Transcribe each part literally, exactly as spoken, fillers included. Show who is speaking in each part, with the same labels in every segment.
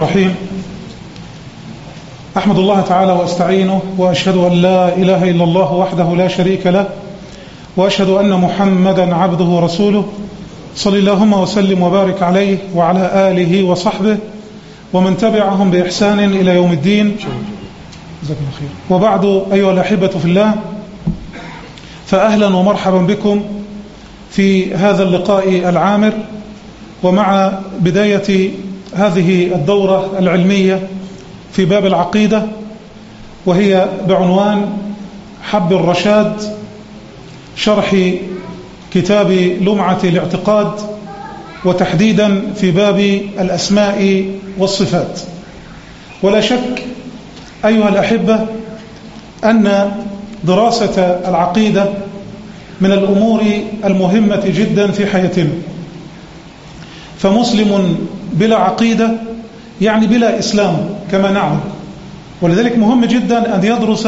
Speaker 1: الرحيم. أحمد الله تعالى وأستعينه وأشهد أن لا إله إلا الله وحده لا شريك له، وأشهد أن محمدا عبده ورسوله، صلى اللهم وسلم وبارك عليه وعلى آله وصحبه ومن تبعهم بإحسان إلى يوم الدين. وبعد، أيها الأحبة في الله، فأهلا ومرحبا بكم في هذا اللقاء العامر، ومع بداية هذه الدورة العلمية في باب العقيدة، وهي بعنوان حب الرشاد، شرح كتاب لمعة الاعتقاد، وتحديدا في باب الأسماء والصفات. ولا شك أيها الأحبة أن دراسة العقيدة من الأمور المهمة جدا في حياتنا، فمسلم بلا عقيدة يعني بلا إسلام كما نعلم. ولذلك مهم جدا أن يدرس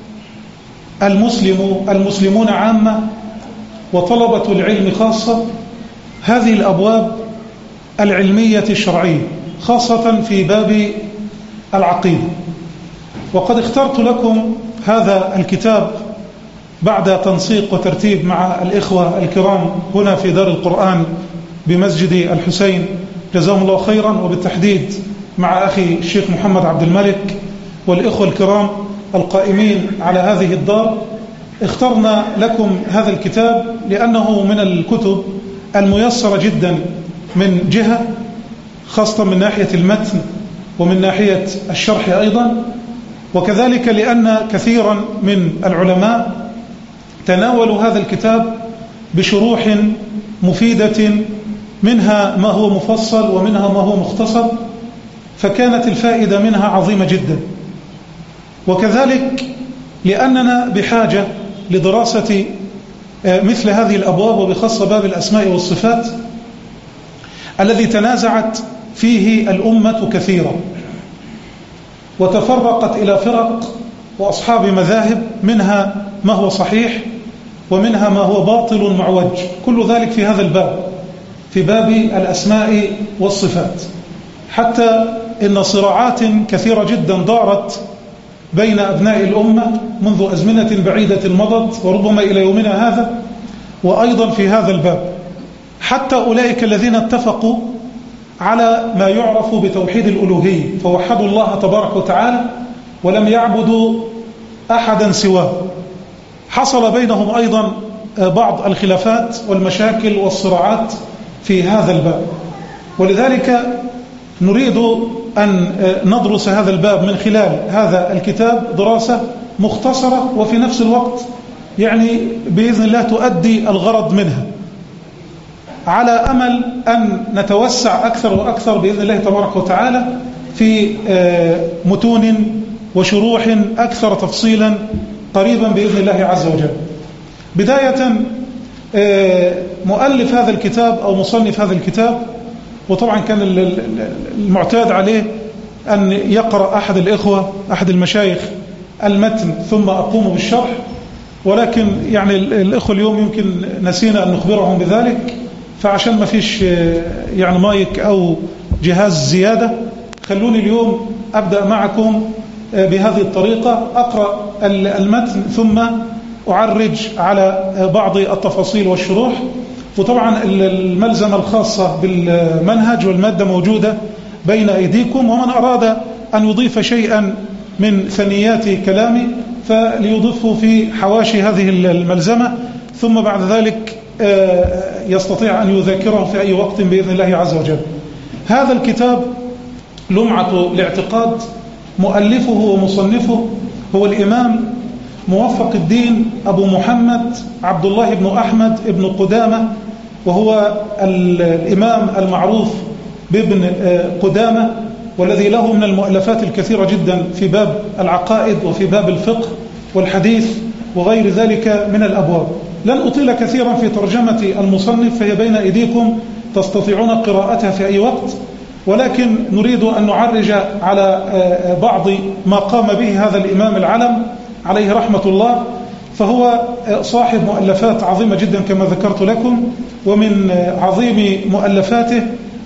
Speaker 1: المسلم المسلمون عامة وطلبة العلم خاصة هذه الأبواب العلمية الشرعية، خاصة في باب العقيدة. وقد اخترت لكم هذا الكتاب بعد تنسيق وترتيب مع الإخوة الكرام هنا في دار القرآن بمسجد الحسين جزاهم الله خيرا، وبالتحديد مع أخي الشيخ محمد عبد الملك والإخوة الكرام القائمين على هذه الدار. اخترنا لكم هذا الكتاب لأنه من الكتب الميسرة جدا من جهة، خاصة من ناحية المتن ومن ناحية الشرح أيضا، وكذلك لأن كثيرا من العلماء تناولوا هذا الكتاب بشروح مفيدة، منها ما هو مفصل ومنها ما هو مختصر، فكانت الفائدة منها عظيمة جدا. وكذلك لأننا بحاجة لدراسة مثل هذه الأبواب، وبخاصة باب الأسماء والصفات الذي تنازعت فيه الأمة كثيرا وتفرقت إلى فرق وأصحاب مذاهب، منها ما هو صحيح ومنها ما هو باطل معوج، كل ذلك في هذا الباب، في باب الأسماء والصفات. حتى إن صراعات كثيرة جدا دارت بين أبناء الأمة منذ أزمنة بعيدة مضت، وربما إلى يومنا هذا، وأيضا في هذا الباب، حتى أولئك الذين اتفقوا على ما يعرف بتوحيد الألوهية، فوحدوا الله تبارك وتعالى ولم يعبدوا أحدا سواه، حصل بينهم أيضا بعض الخلافات والمشاكل والصراعات في هذا الباب. ولذلك نريد أن ندرس هذا الباب من خلال هذا الكتاب دراسة مختصرة، وفي نفس الوقت يعني بإذن الله تؤدي الغرض منها، على أمل أن نتوسع أكثر وأكثر بإذن الله تبارك وتعالى في متون وشروح أكثر تفصيلا قريبا بإذن الله عز وجل. بداية، مؤلف هذا الكتاب أو مصنف هذا الكتاب، وطبعا كان المعتاد عليه أن يقرأ أحد الإخوة أحد المشايخ المتن ثم أقوم بالشرح، ولكن يعني الإخوة اليوم يمكن نسينا أن نخبرهم بذلك، فعشان ما فيش يعني مايك أو جهاز زيادة، خلوني اليوم أبدأ معكم بهذه الطريقة، أقرأ المتن ثم أعرج على بعض التفاصيل والشروح. وطبعا الملزمة الخاصة بالمنهج والمادة موجودة بين أيديكم، ومن أراد أن يضيف شيئا من ثنيات كلامي فليضيفه في حواشي هذه الملزمة، ثم بعد ذلك يستطيع أن يذاكره في أي وقت بإذن الله عز وجل. هذا الكتاب لمعة الاعتقاد، مؤلفه ومصنفه هو الإمام موفق الدين أبو محمد عبد الله بن أحمد بن قدامة، وهو الإمام المعروف بابن قدامة، والذي له من المؤلفات الكثيرة جدا في باب العقائد وفي باب الفقه والحديث وغير ذلك من الأبواب. لن أطيل كثيرا في ترجمة المصنف، فهي بين أيديكم تستطيعون قراءتها في أي وقت، ولكن نريد أن نعرج على بعض ما قام به هذا الإمام العلم عليه رحمة الله. فهو صاحب مؤلفات عظيمة جدا كما ذكرت لكم، ومن عظيم مؤلفاته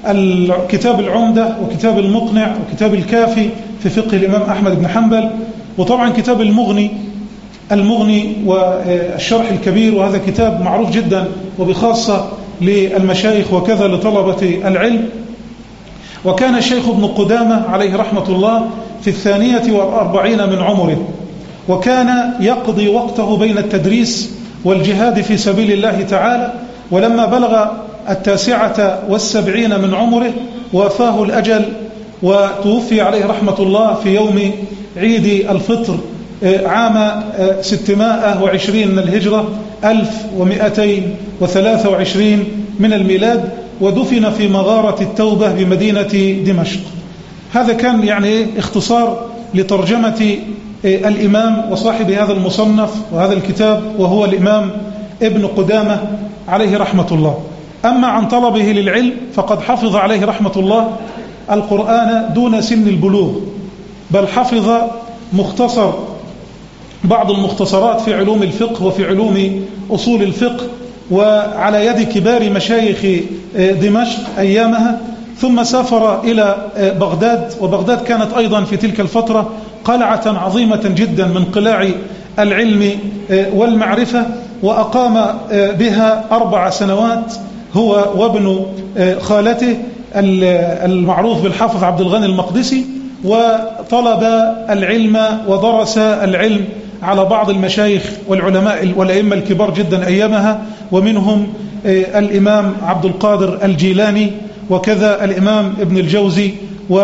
Speaker 1: كتاب العمدة وكتاب المقنع وكتاب الكافي في فقه الإمام أحمد بن حنبل، وطبعا كتاب المغني المغني والشرح الكبير، وهذا كتاب معروف جدا وبخاصة للمشايخ وكذا لطلبة العلم. وكان الشيخ ابن قدامة عليه رحمة الله في الثانية والأربعين من عمره، وكان يقضي وقته بين التدريس والجهاد في سبيل الله تعالى. ولما بلغ التاسعة والسبعين من عمره وافاه الأجل وتوفي عليه رحمة الله في يوم عيد الفطر عام ستمائة وعشرين من الهجرة ألف ومئتين وثلاثة وعشرين من الميلاد، ودفن في مغارة التوبة بمدينة دمشق. هذا كان يعني اختصار لترجمة الإمام وصاحب هذا المصنف وهذا الكتاب، وهو الإمام ابن قدامة عليه رحمة الله. أما عن طلبه للعلم فقد حفظ عليه رحمة الله القرآن دون سن البلوغ، بل حفظ مختصر بعض المختصرات في علوم الفقه وفي علوم أصول الفقه، وعلى يد كبار مشايخ دمشق أيامها. ثم سافر إلى بغداد، وبغداد كانت أيضا في تلك الفترة قلعة عظيمة جدا من قلاع العلم والمعرفة، وأقام بها أربع سنوات هو وابن خالته المعروف بالحافظ عبد الغني المقدسي، وطلب العلم ودرس العلم على بعض المشايخ والعلماء والأئمة الكبار جدا أيامها، ومنهم الإمام عبد القادر الجيلاني، وكذا الإمام ابن الجوزي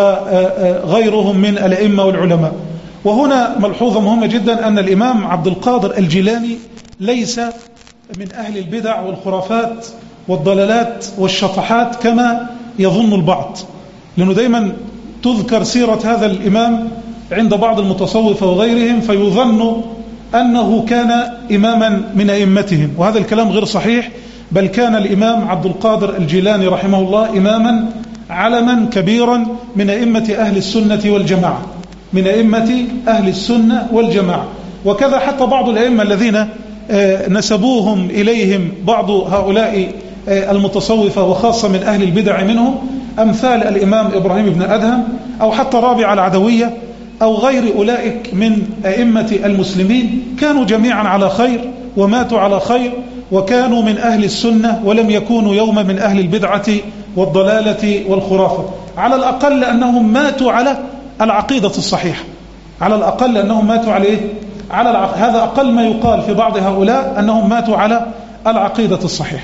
Speaker 1: وغيرهم من الأئمة والعلماء. وهنا ملحوظة مهمة جدا أن الإمام عبد القادر الجيلاني ليس من أهل البدع والخرافات والضلالات والشطحات كما يظن البعض، لأنه دايما تذكر سيرة هذا الإمام عند بعض المتصوفة وغيرهم فيظن أنه كان إماما من أئمتهم، وهذا الكلام غير صحيح، بل كان الإمام عبد القادر الجيلاني رحمه الله إماما علما كبيرا من أئمة أهل السنة والجماعة، من أئمة أهل السنة والجماعة. وكذا حتى بعض الأئمة الذين نسبوهم إليهم بعض هؤلاء المتصوفة وخاصة من أهل البدع منهم، أمثال الإمام إبراهيم بن أدهم أو حتى رابع العدوية أو غير أولئك من أئمة المسلمين، كانوا جميعا على خير وماتوا على خير، وكانوا من أهل السنة ولم يكونوا يوما من أهل البدعة والضلالة والخرافة. على الأقل أنهم ماتوا على العقيدة الصحيحة، على الأقل أنهم ماتوا عليه على العق... هذا أقل ما يقال في بعض هؤلاء أنهم ماتوا على العقيدة الصحيحة.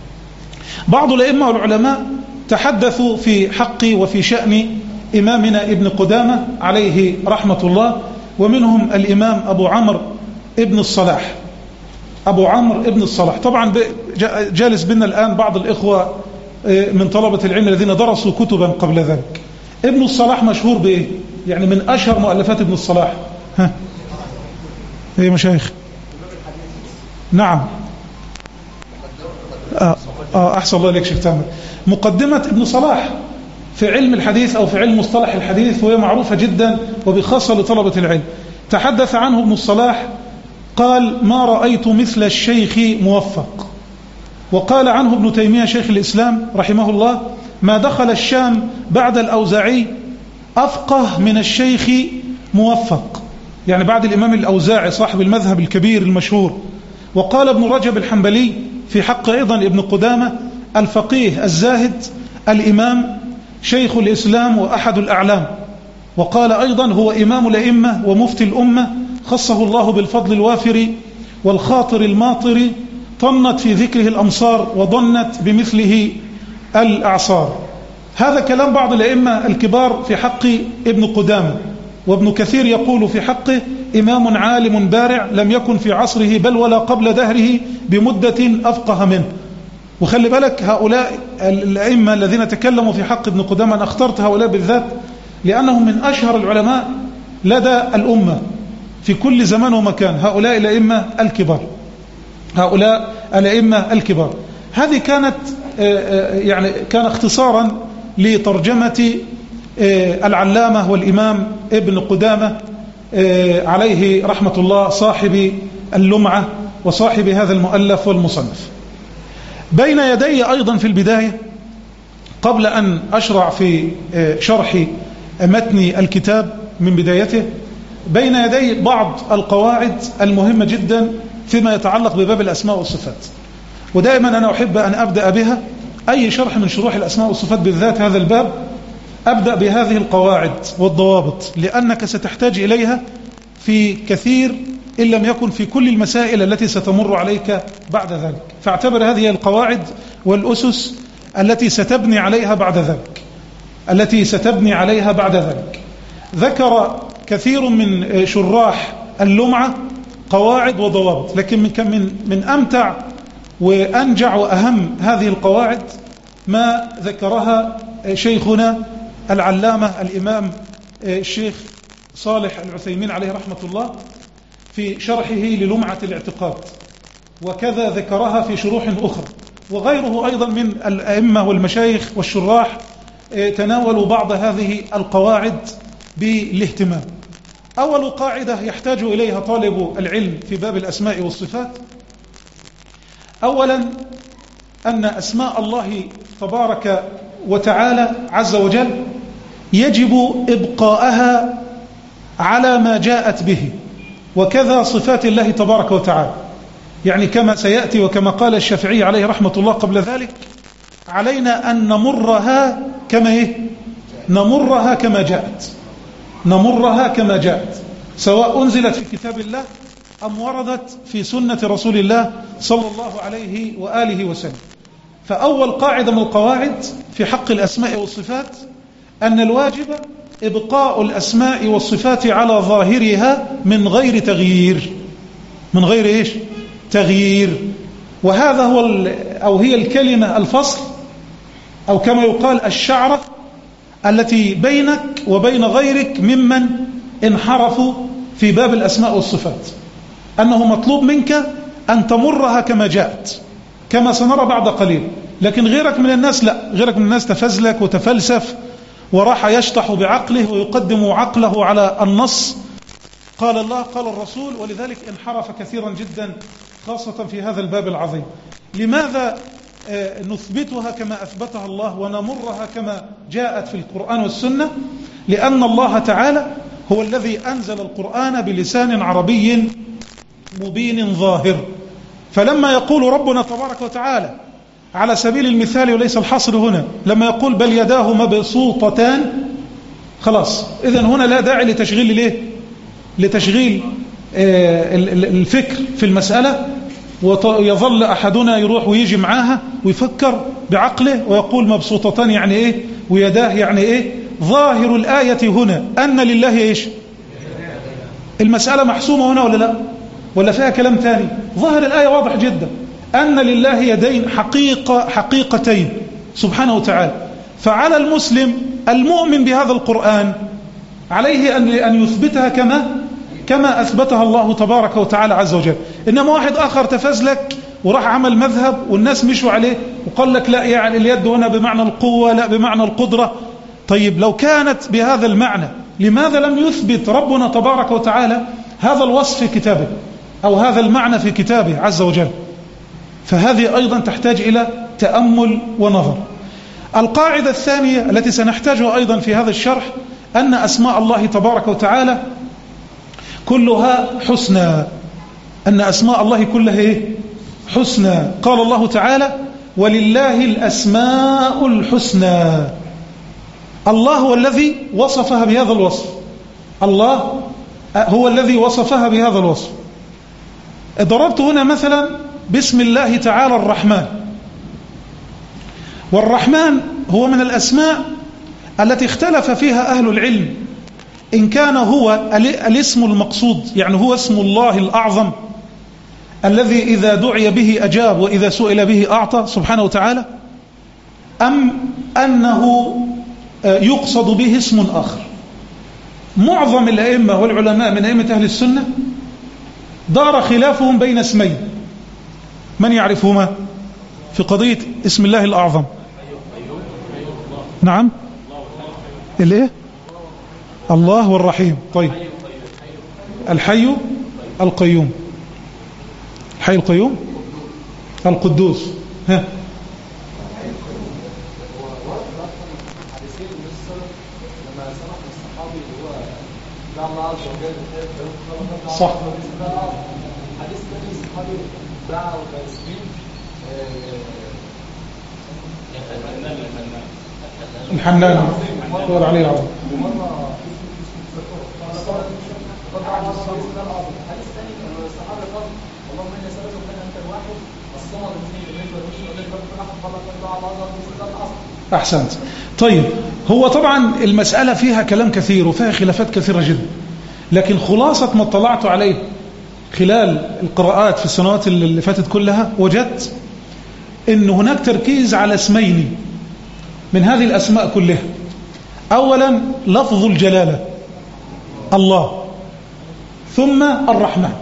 Speaker 1: بعض الأئمة والعلماء تحدثوا في حق وفي شأن إمامنا ابن قدامة عليه رحمة الله، ومنهم الإمام أبو عمرو ابن الصلاح. أبو عمرو ابن الصلاح طبعا جالس بنا الآن بعض الإخوة من طلبة العلم الذين درسوا كتبا قبل ذلك. ابن الصلاح مشهور بإيه؟ يعني من أشهر مؤلفات ابن الصلاح. ها ايه مشايخ؟ نعم. آه آه أحسن الله إليك شيخ تامر. مقدمة ابن صلاح في علم الحديث أو في علم مصطلح الحديث، وهي معروفة جدا وبخاصة لطلبة العلم. تحدث عنه ابن الصلاح قال: ما رأيت مثل الشيخ موفق. وقال عنه ابن تيمية شيخ الإسلام رحمه الله: ما دخل الشام بعد الأوزاعي أفقه من الشيخ موفق، يعني بعد الإمام الأوزاعي صاحب المذهب الكبير المشهور. وقال ابن رجب الحنبلي في حق أيضا ابن قدامة: الفقيه الزاهد الإمام شيخ الإسلام وأحد الأعلام. وقال أيضا: هو إمام الأئمة ومفتي الأمة، خصه الله بالفضل الوافر والخاطر الماطر، طنت في ذكره الأمصار وضنت بمثله الأعصار. هذا كلام بعض الأئمة الكبار في حق ابن قدامة. وابن كثير يقول في حقه: إمام عالم بارع لم يكن في عصره بل ولا قبل دهره بمدة أفقه منه. وخلي بالك هؤلاء الأئمة الذين تكلموا في حق ابن قدامة، أنا اخترت هؤلاء بالذات لأنهم من أشهر العلماء لدى الأمة في كل زمان ومكان. هؤلاء الأئمة الكبار، هؤلاء الأئمة الكبار. هذه كانت يعني كان اختصارا لترجمة العلامة والإمام ابن قدامة عليه رحمة الله، صاحب اللمعة وصاحب هذا المؤلف والمصنف. بين يدي أيضا في البداية قبل أن أشرع في شرح متن الكتاب من بدايته بين يدي بعض القواعد المهمة جدا فيما يتعلق بباب الأسماء والصفات. ودائما أنا أحب أن أبدأ بها أي شرح من شروح الأسماء والصفات، بالذات هذا الباب، أبدأ بهذه القواعد والضوابط، لأنك ستحتاج إليها في كثير إن لم يكن في كل المسائل التي ستمر عليك بعد ذلك. فاعتبر هذه القواعد والأسس التي ستبني عليها بعد ذلك التي ستبني عليها بعد ذلك. ذكر كثير من شراح اللمعة قواعد وضوابط، لكن من من أمتع وأنجع وأهم هذه القواعد ما ذكرها شيخنا العلامة الإمام الشيخ صالح العثيمين عليه رحمة الله في شرحه للمعة الاعتقاد، وكذا ذكرها في شروح أخرى، وغيره أيضا من الأئمة والمشايخ والشراح تناولوا بعض هذه القواعد بالاهتمام. أول قاعدة يحتاج إليها طالب العلم في باب الأسماء والصفات، أولا أن أسماء الله تبارك وتعالى عز وجل يجب إبقاءها على ما جاءت به، وكذا صفات الله تبارك وتعالى. يعني كما سيأتي وكما قال الشافعي عليه رحمة الله قبل ذلك: علينا أن نمرها كما إيه؟ نمرها كما جاءت نمرها كما جاءت سواء أنزلت في كتاب الله أم وردت في سنة رسول الله صلى الله عليه وآله وسلم. فأول قاعدة من القواعد في حق الأسماء والصفات أن الواجب إبقاء الأسماء والصفات على ظاهرها من غير تغيير من غير إيش؟ تغيير. وهذا هو أو هي الكلمة الفصل، أو كما يقال الشعرة التي بينك وبين غيرك ممن انحرفوا في باب الأسماء والصفات، أنه مطلوب منك أن تمرها كما جاءت، كما سنرى بعد قليل. لكن غيرك من الناس لا، غيرك من الناس تفزلك وتفلسف وراح يشطح بعقله ويقدم عقله على النص، قال الله قال الرسول، ولذلك انحرف كثيرا جدا خاصة في هذا الباب العظيم. لماذا نثبتها كما أثبتها الله ونمرها كما جاءت في القرآن والسنة؟ لأن الله تعالى هو الذي أنزل القرآن بلسان عربي مبين ظاهر. فلما يقول ربنا تبارك وتعالى على سبيل المثال وليس الحصر هنا، لما يقول بل يداه مبسوطتان، خلاص إذن هنا لا داعي لتشغيل ليه؟ لتشغيل الفكر في المسألة، ويظل أحدنا يروح ويجي معاها ويفكر بعقله ويقول مبسوطتان يعني إيه ويداه يعني إيه. ظاهر الآية هنا أن لله إيش؟ المسألة محسومة هنا ولا لا؟ ولا فيها كلام تاني؟ ظاهر الآية واضح جدا أن لله يدين حقيقة حقيقتين سبحانه وتعالى. فعلى المسلم المؤمن بهذا القرآن عليه أن يثبتها كما كما أثبتها الله تبارك وتعالى عز وجل. إنما واحد آخر تفزلك وراح عمل مذهب والناس مشوا عليه وقال لك لا، يعني اليد هنا بمعنى القوة، لا بمعنى القدرة. طيب لو كانت بهذا المعنى لماذا لم يثبت ربنا تبارك وتعالى هذا الوصف في كتابه أو هذا المعنى في كتابه عز وجل؟ فهذه أيضا تحتاج إلى تأمل ونظر. القاعدة الثانية التي سنحتاجها أيضا في هذا الشرح أن أسماء الله تبارك وتعالى كلها حسنى، أن أسماء الله كلها إيه؟ حسنى. قال الله تعالى ولله الأسماء الحسنى. الله هو الذي وصفها بهذا الوصف، الله هو الذي وصفها بهذا الوصف. ضربت هنا مثلا باسم الله تعالى الرحمن، والرحمن هو من الأسماء التي اختلف فيها أهل العلم إن كان هو الاسم المقصود، يعني هو اسم الله الأعظم الذي إذا دعي به أجاب وإذا سئل به أعطى سبحانه وتعالى، أم أنه يقصد به اسم آخر. معظم الأئمة والعلماء من أئمة أهل السنة دار خلافهم بين اسمين، من يعرفهما في قضية اسم الله الأعظم؟ نعم، الايه؟ الله والرحيم. طيب، الحي القيوم، الحي القيوم القدوس. ها صح.
Speaker 2: حديث النبي الصحابي دعا وتسبيح
Speaker 1: الحنان دور عليه العظيم.
Speaker 2: حديث ثاني الصحابه قال اللهم اني اسالك ان انت الواحد الصمد الذي لم يلد ولم يولد ولم يكن له كفوا احد.
Speaker 1: أحسنت. طيب هو طبعا المسألة فيها كلام كثير وفيها خلافات كثيرة جدا، لكن خلاصة ما اطلعت عليه خلال القراءات في السنوات اللي فاتت كلها وجدت أن هناك تركيز على اسمين من هذه الأسماء كلها. أولا لفظ الجلالة الله، ثم الرحمن،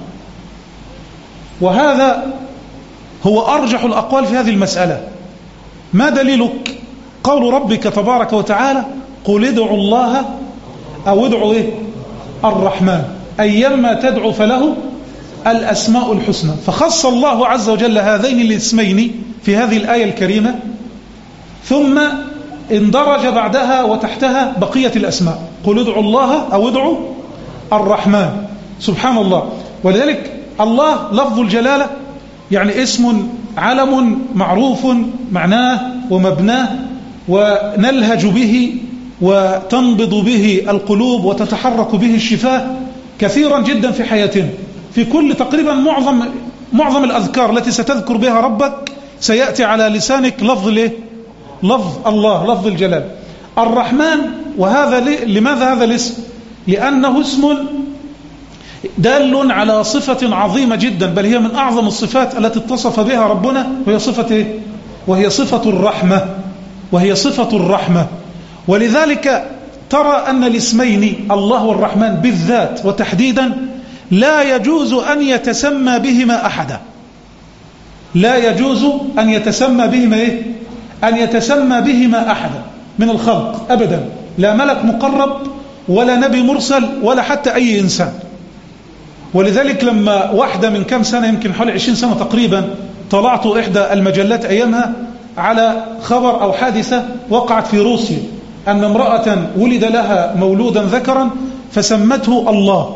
Speaker 1: وهذا هو أرجح الأقوال في هذه المسألة. ما دليلك؟ قول ربك تبارك وتعالى قل ادعوا الله أو ادعوا إيه؟ الرحمن أيما تدعو فله الأسماء الحسنى. فخص الله عز وجل هذين الاسمين في هذه الآية الكريمة، ثم اندرج بعدها وتحتها بقية الأسماء، قل ادعوا الله أو ادعوا الرحمن. سبحان الله. ولذلك الله لفظ الجلالة يعني اسم علم معروف معناه ومبناه، ونلهج به وتنبض به القلوب وتتحرك به الشفاه كثيرا جدا في حياتنا. في كل تقريبا معظم معظم الأذكار التي ستذكر بها ربك سيأتي على لسانك لفظ ليه؟ لفظ الله، لفظ الجلال. الرحمن، وهذا لماذا هذا الاسم؟ لأنه اسم دال على صفة عظيمة جدا، بل هي من أعظم الصفات التي اتصف بها ربنا، وهي صفة إيه؟ وهي صفة الرحمة، وهي صفة الرحمة. ولذلك ترى أن الاسمين الله والرحمن بالذات وتحديدا لا يجوز أن يتسمى بهما أحدا، لا يجوز أن يتسمى بهما إيه؟ أن يتسمى بهما أحدا من الخلق أبدا، لا ملك مقرب ولا نبي مرسل ولا حتى أي إنسان. ولذلك لما واحدة من كم سنة، يمكن حوالي عشرين سنة تقريبا، طلعت إحدى المجلات أيامها على خبر أو حادثة وقعت في روسيا، أن امرأة ولد لها مولودا ذكرا فسمته الله،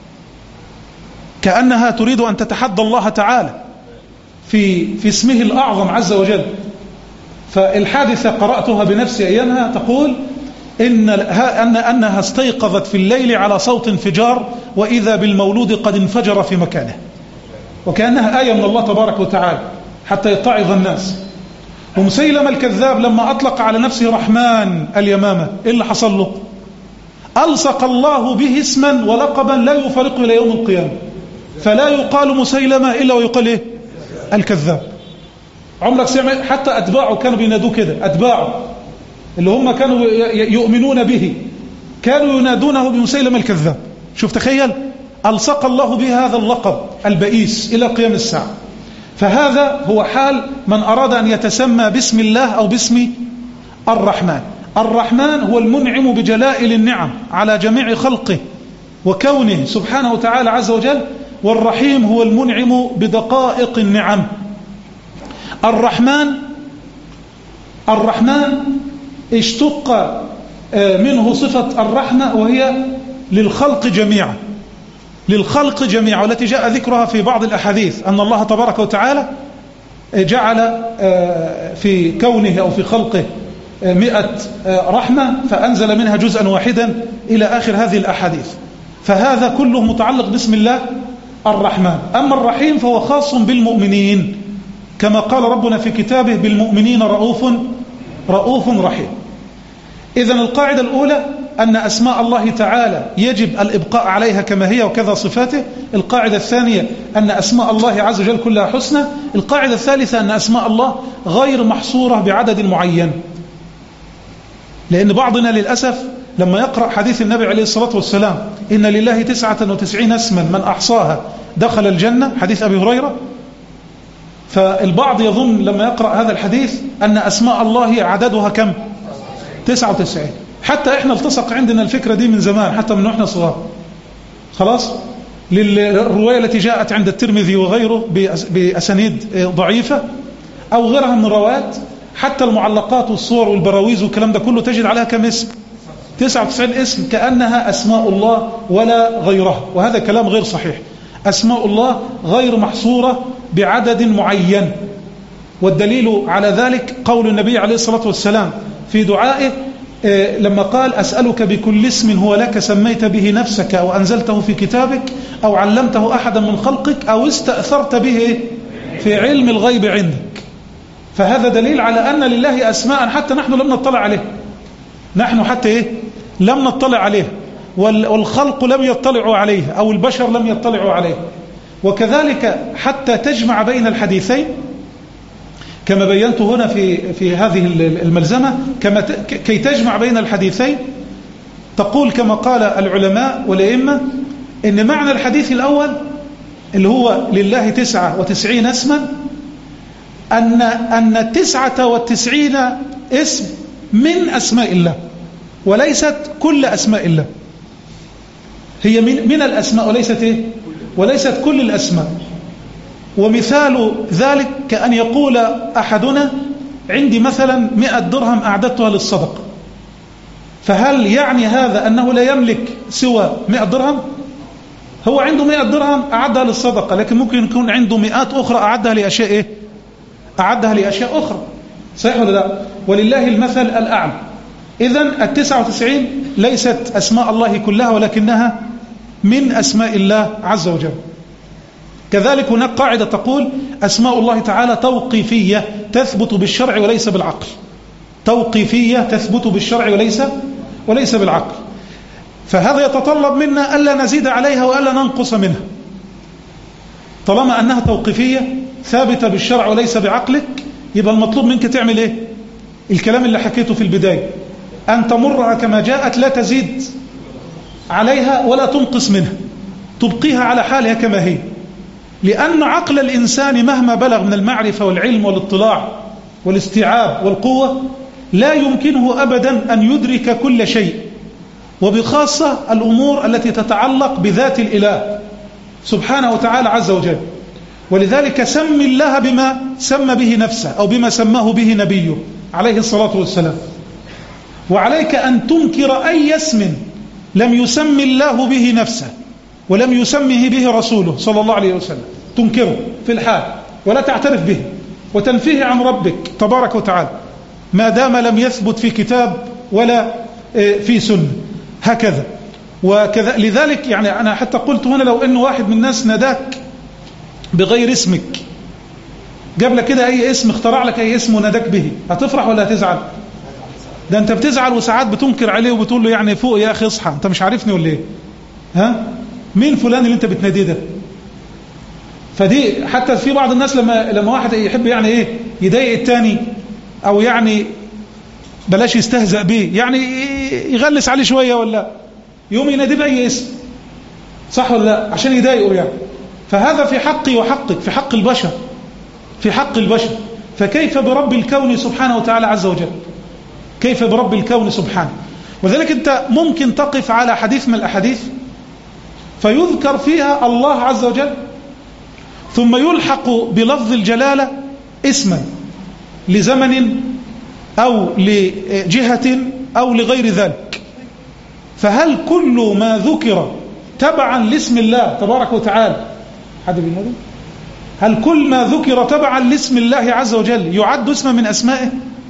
Speaker 1: كأنها تريد أن تتحدى الله تعالى في في اسمه الأعظم عز وجل. فالحادثة قرأتها بنفسي أيامها، تقول إن أن أنها استيقظت في الليل على صوت انفجار، وإذا بالمولود قد انفجر في مكانه، وكأنها آية من الله تبارك وتعالى حتى يتعظ الناس. ومسيلمة الكذاب لما أطلق على نفسه رحمن اليمامة، إيه اللي حصل له؟ ألصق الله به اسما ولقبا لا يفارقه إلى يوم القيامة، فلا يقال مسيلمة إلا ويقال إيه؟ الكذاب. عمرك سمع حتى أتباعه كانوا بينادوه كده، أتباعه اللي هم كانوا يؤمنون به كانوا ينادونه بمسيلمة الكذاب. شوف تخيل، ألصق الله به هذا اللقب البئيس إلى قيام الساعة. فهذا هو حال من أراد أن يتسمى باسم الله أو باسم الرحمن. الرحمن هو المنعم بجلائل النعم على جميع خلقه وكونه سبحانه وتعالى عز وجل، والرحيم هو المنعم بدقائق النعم. الرحمن الرحمن اشتق منه صفة الرحمة، وهي للخلق جميعا، للخلق جميعا، والتي جاء ذكرها في بعض الأحاديث أن الله تبارك وتعالى جعل في كونه أو في خلقه مئة رحمة فأنزل منها جزءا واحدا إلى آخر هذه الأحاديث. فهذا كله متعلق باسم الله الرحمن. أما الرحيم فهو خاص بالمؤمنين، كما قال ربنا في كتابه بالمؤمنين رؤوف رؤوف رحيم. إذن القاعدة الأولى أن أسماء الله تعالى يجب الإبقاء عليها كما هي وكذا صفاته. القاعدة الثانية أن أسماء الله عز وجل كلها حسنى. القاعدة الثالثة أن أسماء الله غير محصورة بعدد معين، لأن بعضنا للأسف لما يقرأ حديث النبي عليه الصلاة والسلام إن لله تسعة وتسعين اسما من أحصاها دخل الجنة، حديث أبي هريرة، فالبعض يظن لما يقرأ هذا الحديث أن أسماء الله عددها كم؟ تسعة وتسعين. حتى إحنا التصق عندنا الفكرة دي من زمان، حتى من إحنا صغار. خلاص، للرواية التي جاءت عند الترمذي وغيره بأسانيد ضعيفة أو غيرها من الروايات، حتى المعلقات والصور والبراويز والكلام ده كله تجد عليها كم اسم؟ تسعة وتسعين اسم كأنها أسماء الله ولا غيرها، وهذا كلام غير صحيح. أسماء الله غير محصورة بعدد معين، والدليل على ذلك قول النبي عليه الصلاة والسلام في دعائه لما قال: أسألك بكل اسم هو لك سميت به نفسك أو أنزلته في كتابك أو علمته أحدا من خلقك أو استأثرت به في علم الغيب عندك. فهذا دليل على أن لله أسماء حتى نحن لم نطلع عليه، نحن حتى إيه؟ لم نطلع عليه، والخلق لم يطلعوا عليه أو البشر لم يطلعوا عليه. وكذلك حتى تجمع بين الحديثين كما بينت هنا في في هذه الملزمة، كما كي تجمع بين الحديثين تقول كما قال العلماء والأئمة إن معنى الحديث الأول اللي هو لله تسعة وتسعين اسما أن أن التسعة والتسعين اسم من أسماء الله وليست كل أسماء الله، هي من من الأسماء وليست إيه؟ وليست كل الأسماء. ومثال ذلك كأن يقول أحدنا: عندي مثلا مئة درهم أعددتها للصدقة، فهل يعني هذا أنه لا يملك سوى مئة درهم؟ هو عنده مئة درهم أعدها للصدقة، لكن ممكن يكون عنده مئات أخرى أعدها لأشياء إيه؟ أعدها لأشياء أخرى، صحيح ولا لا؟ ولله المثل الأعلى. إذن التسعة وتسعين ليست أسماء الله كلها، ولكنها من أسماء الله عز وجل. كذلك هناك قاعدة تقول: أسماء الله تعالى توقيفية تثبت بالشرع وليس بالعقل. توقيفية تثبت بالشرع وليس وليس بالعقل. فهذا يتطلب منا ألا نزيد عليها وألا ننقص منها. طالما أنها توقيفية ثابتة بالشرع وليس بعقلك، يبقى المطلوب منك تعمل إيه؟ الكلام اللي حكيته في البداية، أن تمرها كما جاءت، لا تزيد عليها ولا تنقص منها، تبقيها على حالها كما هي. لأن عقل الإنسان مهما بلغ من المعرفة والعلم والاطلاع والاستيعاب والقوة لا يمكنه أبدا أن يدرك كل شيء، وبخاصة الأمور التي تتعلق بذات الإله سبحانه وتعالى عز وجل. ولذلك سم الله بما سمى به نفسه أو بما سماه به نبيه عليه الصلاة والسلام. وعليك أن تنكر أي اسم لم يسم الله به نفسه ولم يسمه به رسوله صلى الله عليه وسلم، تنكره في الحال ولا تعترف به وتنفيه عن ربك تبارك وتعالى ما دام لم يثبت في كتاب ولا في سنة، هكذا. وكذا لذلك يعني أنا حتى قلت هنا: لو أن واحد من الناس ناداك بغير اسمك، جاب لك كده أي اسم، اخترع لك أي اسم وناداك به، هتفرح ولا هتزعل؟ ده أنت بتزعل، وساعات بتنكر عليه وبتقول له: يعني فوق يا أخي اصحى، أنت مش عارفني ولا إيه؟ ها؟ مين فلان اللي أنت بتناديه ده؟ فدي حتى في بعض الناس لما لما واحد يحب يعني إيه يضايق التاني، أو يعني بلاش يستهزأ به، يعني يغلس عليه شوية ولا يوم يناديه بأي اسم، صح ولا لا؟ عشان يضايقه يعني. فهذا في حقي وحقك، في حق البشر، في حق البشر. فكيف برب الكون سبحانه وتعالى عز وجل؟ كيف برب الكون سبحانه؟ وذلك أنت ممكن تقف على حديث من الأحاديث فيذكر فيها الله عز وجل، ثم يلحق بلفظ الجلالة اسما لزمن أو لجهة أو لغير ذلك. فهل كل ما ذكر تبعا لاسم الله تبارك وتعالى، حد بينادي؟ هل كل ما ذكر تبعا لاسم الله عز وجل يعد اسما من أسمائه؟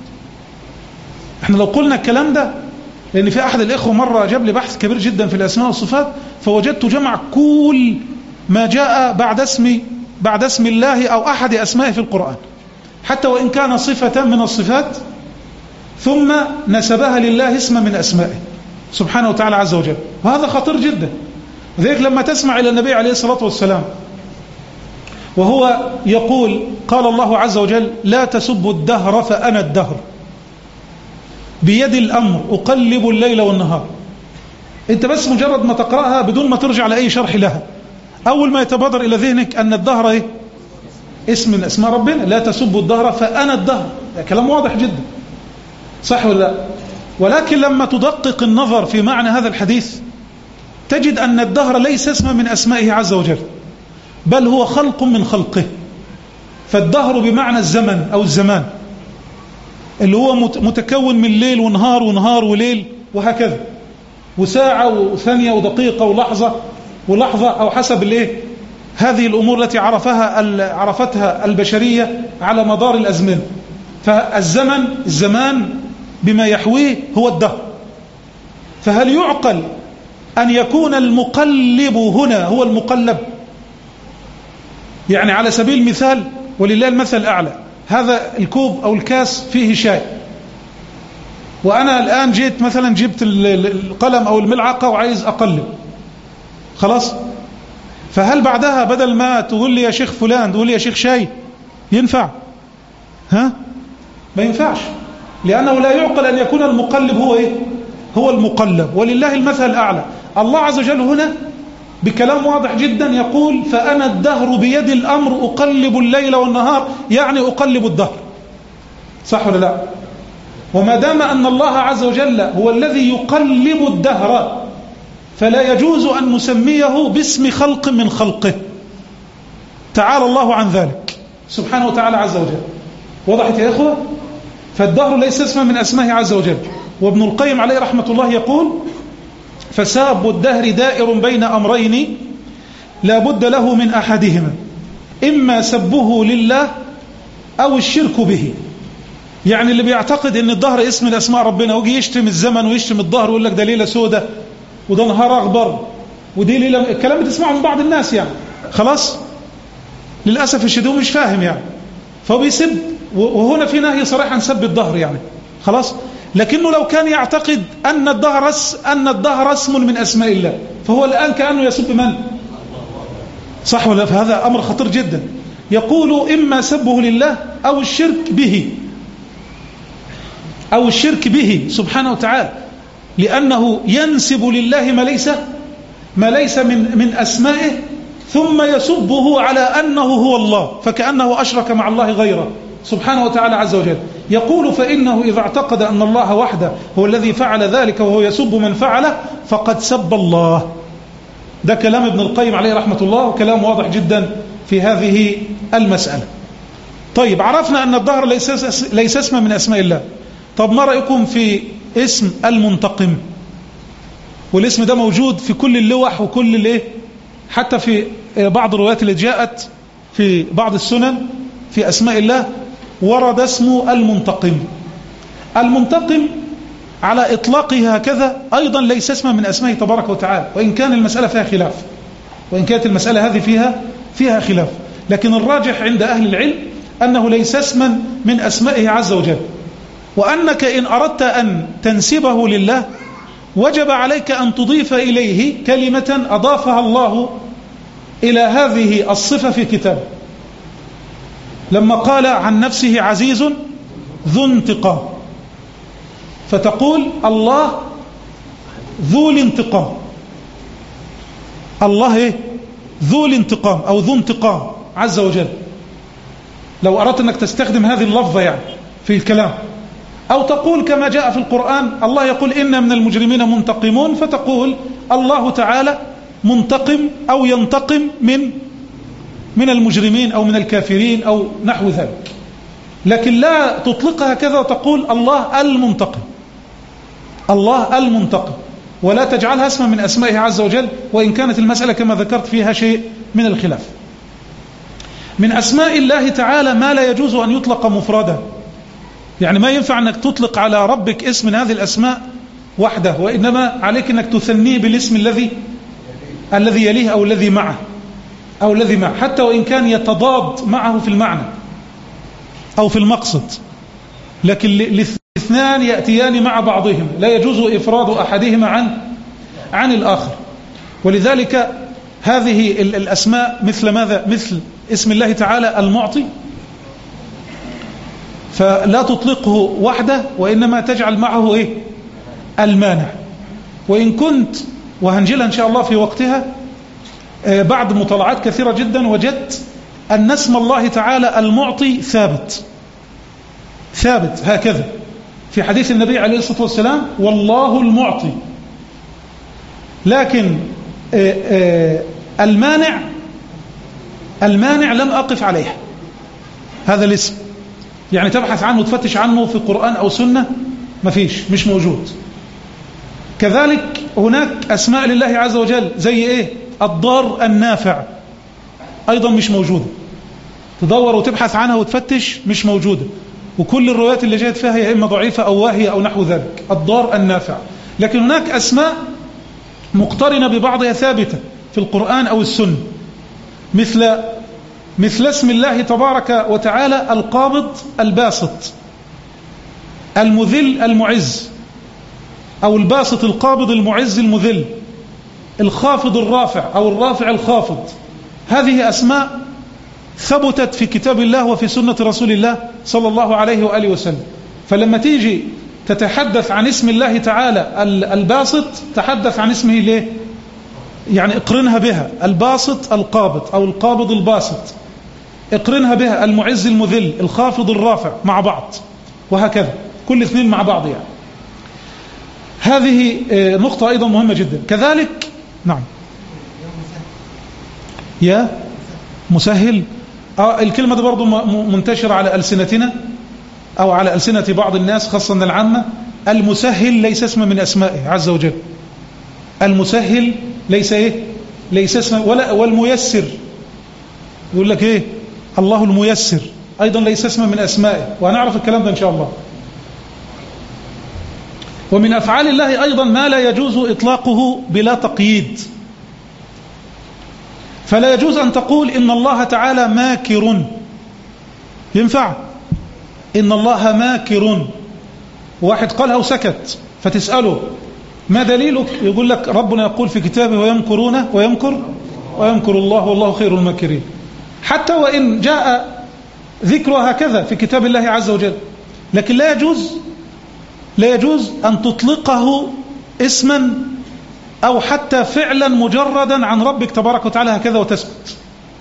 Speaker 1: احنا لو قلنا الكلام ده، لأن في أحد الإخوة مرة جاب لي بحث كبير جدا في الأسماء والصفات، فوجدت جمع كل ما جاء بعد اسم بعد اسم الله أو أحد أسمائه في القرآن، حتى وإن كان صفة من الصفات، ثم نسبها لله اسما من أسمائه سبحانه وتعالى عز وجل. وهذا خطير جدا. ذلك لما تسمع إلى النبي عليه الصلاة والسلام وهو يقول: قال الله عز وجل: لا تسبوا الدهر فأنا الدهر بيد الأمر أقلب الليل والنهار. أنت بس مجرد ما تقرأها بدون ما ترجع لأي شرح لها، أول ما يتبادر إلى ذهنك أن الدهر إيه؟ اسم من اسماء ربنا. لا تسبوا الدهر فأنا الدهر، كلام واضح جدا، صح ولا لا؟ ولكن لما تدقق النظر في معنى هذا الحديث تجد أن الدهر ليس اسما من أسمائه عز وجل، بل هو خلق من خلقه. فالدهر بمعنى الزمن أو الزمان اللي هو متكون من ليل ونهار ونهار وليل وهكذا. وساعة وثانية ودقيقة ولحظة ولحظة، أو حسب الايه هذه الأمور التي عرفها عرفتها البشرية على مدار الأزمنة. فالزمن الزمان بما يحويه هو الدهر. فهل يعقل أن يكون المقلب هنا هو المقلب؟ يعني على سبيل المثال ولله المثل الأعلى، هذا الكوب أو الكاس فيه شاي، وأنا الآن جيت مثلا جبت القلم أو الملعقة وعايز أقلب، خلاص؟ فهل بعدها بدل ما تقول لي يا شيخ فلان تقول لي يا شيخ شاي؟ ينفع؟ ها؟ ما ينفعش، لأنه لا يعقل أن يكون المقلب هو إيه؟ هو المقلب. ولله المثل الأعلى. الله عز وجل هنا بكلام واضح جدا يقول فأنا الدهر بيد الأمر أقلب الليل والنهار، يعني أقلب الدهر. صح ولا لا؟ وما دام أن الله عز وجل هو الذي يقلب الدهر فلا يجوز أن نسميه باسم خلق من خلقه، تعالى الله عن ذلك سبحانه وتعالى عز وجل. وضحت يا إخوة؟ فالدهر ليس اسما من أسمائه عز وجل. وابن القيم عليه رحمة الله يقول فساب الدهر دائر بين أمرين لا بد له من أحدهما، إما سبه لله أو الشرك به. يعني اللي بيعتقد ان الدهر اسم من اسماء ربنا ويجي يشتم الزمن ويشتم الدهر ويقول لك ده ليله سودة وده نهار اخضر ودي ليله، الكلام بتسمعه من بعض الناس يعني، خلاص للاسف الشديد مش فاهم يعني، فهو بيسب. وهنا في نهي صريح عن سب الدهر يعني، خلاص. لكنه لو كان يعتقد ان الدهر ان الدهر اسم من اسماء الله فهو الان كانه يسب من؟ صح ولا؟ فهذا امر خطير جدا. يقول اما سبه لله او الشرك به، أو الشرك به سبحانه وتعالى، لأنه ينسب لله ما ليس ما ليس من من أسمائه ثم يسبه على أنه هو الله، فكأنه أشرك مع الله غيره سبحانه وتعالى عز وجل. يقول فإنه إذا اعتقد أن الله وحده هو الذي فعل ذلك وهو يسب من فعله فقد سب الله. ده كلام ابن القيم عليه رحمة الله، وكلام واضح جدا في هذه المسألة. طيب، عرفنا أن الدهر ليس ليس اسم من أسماء الله. طب ما رأيكم في اسم المنتقم؟ والاسم ده موجود في كل اللوح وكل الايه، حتى في بعض الروايات اللي جاءت في بعض السنن في أسماء الله ورد اسمه المنتقم. المنتقم على إطلاقه هكذا أيضا ليس اسما من أسمائه تبارك وتعالى، وإن كان المسألة فيها خلاف، وإن كانت المسألة هذه فيها فيها خلاف، لكن الراجح عند أهل العلم أنه ليس اسما من أسمائه عز وجل، وأنك إن أردت أن تنسبه لله وجب عليك أن تضيف إليه كلمة أضافها الله إلى هذه الصفة في كتابه، لما قال عن نفسه عزيز ذو انتقام، فتقول الله ذو الانتقام. الله إيه؟ ذو الانتقام أو ذو انتقام عز وجل. لو أردت أنك تستخدم هذه اللفظة يعني في الكلام، أو تقول كما جاء في القرآن الله يقول إن من المجرمين منتقمون، فتقول الله تعالى منتقم أو ينتقم من من المجرمين أو من الكافرين أو نحو ذلك، لكن لا تطلقها كذا وتقول الله المنتقم، الله المنتقم، ولا تجعلها اسما من أسمائه عز وجل، وإن كانت المسألة كما ذكرت فيها شيء من الخلاف. من أسماء الله تعالى ما لا يجوز أن يطلق مفردا، يعني ما ينفع أنك تطلق على ربك اسم من هذه الأسماء وحده، وإنما عليك أنك تثنيه بالاسم الذي الذي يليه أو الذي معه أو الذي معه، حتى وإن كان يتضاد معه في المعنى أو في المقصد، لكن الاثنان يأتيان مع بعضهم، لا يجوز إفراد أحدهما عن عن الآخر. ولذلك هذه الأسماء مثل ماذا؟ مثل اسم الله تعالى المعطي، فلا تطلقه وحده وإنما تجعل معه إيه؟ المانع. وإن كنت، وهنجلها إن شاء الله في وقتها بعد مطالعات كثيرة جدا، وجدت أن اسم الله تعالى المعطي ثابت ثابت هكذا في حديث النبي عليه الصلاة والسلام والله المعطي، لكن المانع المانع لم أقف عليه هذا الاسم، يعني تبحث عنه وتفتش عنه في القرآن أو سنة، ما فيش، مش موجود. كذلك هناك أسماء لله عز وجل زي إيه؟ الضار النافع، أيضا مش موجودة، تدور وتبحث عنها وتفتش مش موجودة، وكل الروايات اللي جاءت فيها هي إما ضعيفة أو واهية أو نحو ذلك. الضار النافع. لكن هناك أسماء مقترنة ببعضها ثابتة في القرآن أو السنة، مثل مثل اسم الله تبارك وتعالى القابض الباسط، المذل المعز، أو الباسط القابض المعز المذل، الخافض الرافع أو الرافع الخافض. هذه أسماء ثبتت في كتاب الله وفي سنة رسول الله صلى الله عليه وآله وسلم. فلما تيجي تتحدث عن اسم الله تعالى الباسط، تحدث عن اسمه ليه؟ يعني اقرنها بها الباسط القابض أو القابض الباسط، اقرنها بها المعز المذل الخافض الرافع مع بعض، وهكذا كل اثنين مع بعض. يعني هذه نقطة أيضا مهمة جدا. كذلك نعم يا مسهل، آه الكلمة دي برضو منتشرة على ألسنتنا أو على ألسنة بعض الناس خاصة العامة. المسهل ليس اسم من أسمائه عز وجل، المسهل ليس إيه؟ ليس اسم، ولا والميسر يقول لك إيه؟ الله الميسر، أيضا ليس اسم من أسمائه، وهنعرف الكلام ده إن شاء الله. ومن أفعال الله أيضا ما لا يجوز إطلاقه بلا تقييد، فلا يجوز أن تقول إن الله تعالى ماكر، ينفع؟ إن الله ماكر، واحد قالها وسكت، فتسأله ما دليلك؟ يقول لك ربنا يقول في كتابه ويمكرون ويمكر ويمكر الله والله خير الماكرين. حتى وإن جاء ذكرها هكذا في كتاب الله عز وجل، لكن لا يجوز لا يجوز أن تطلقه اسما أو حتى فعلا مجردا عن ربك تبارك وتعالى هكذا وتسكت.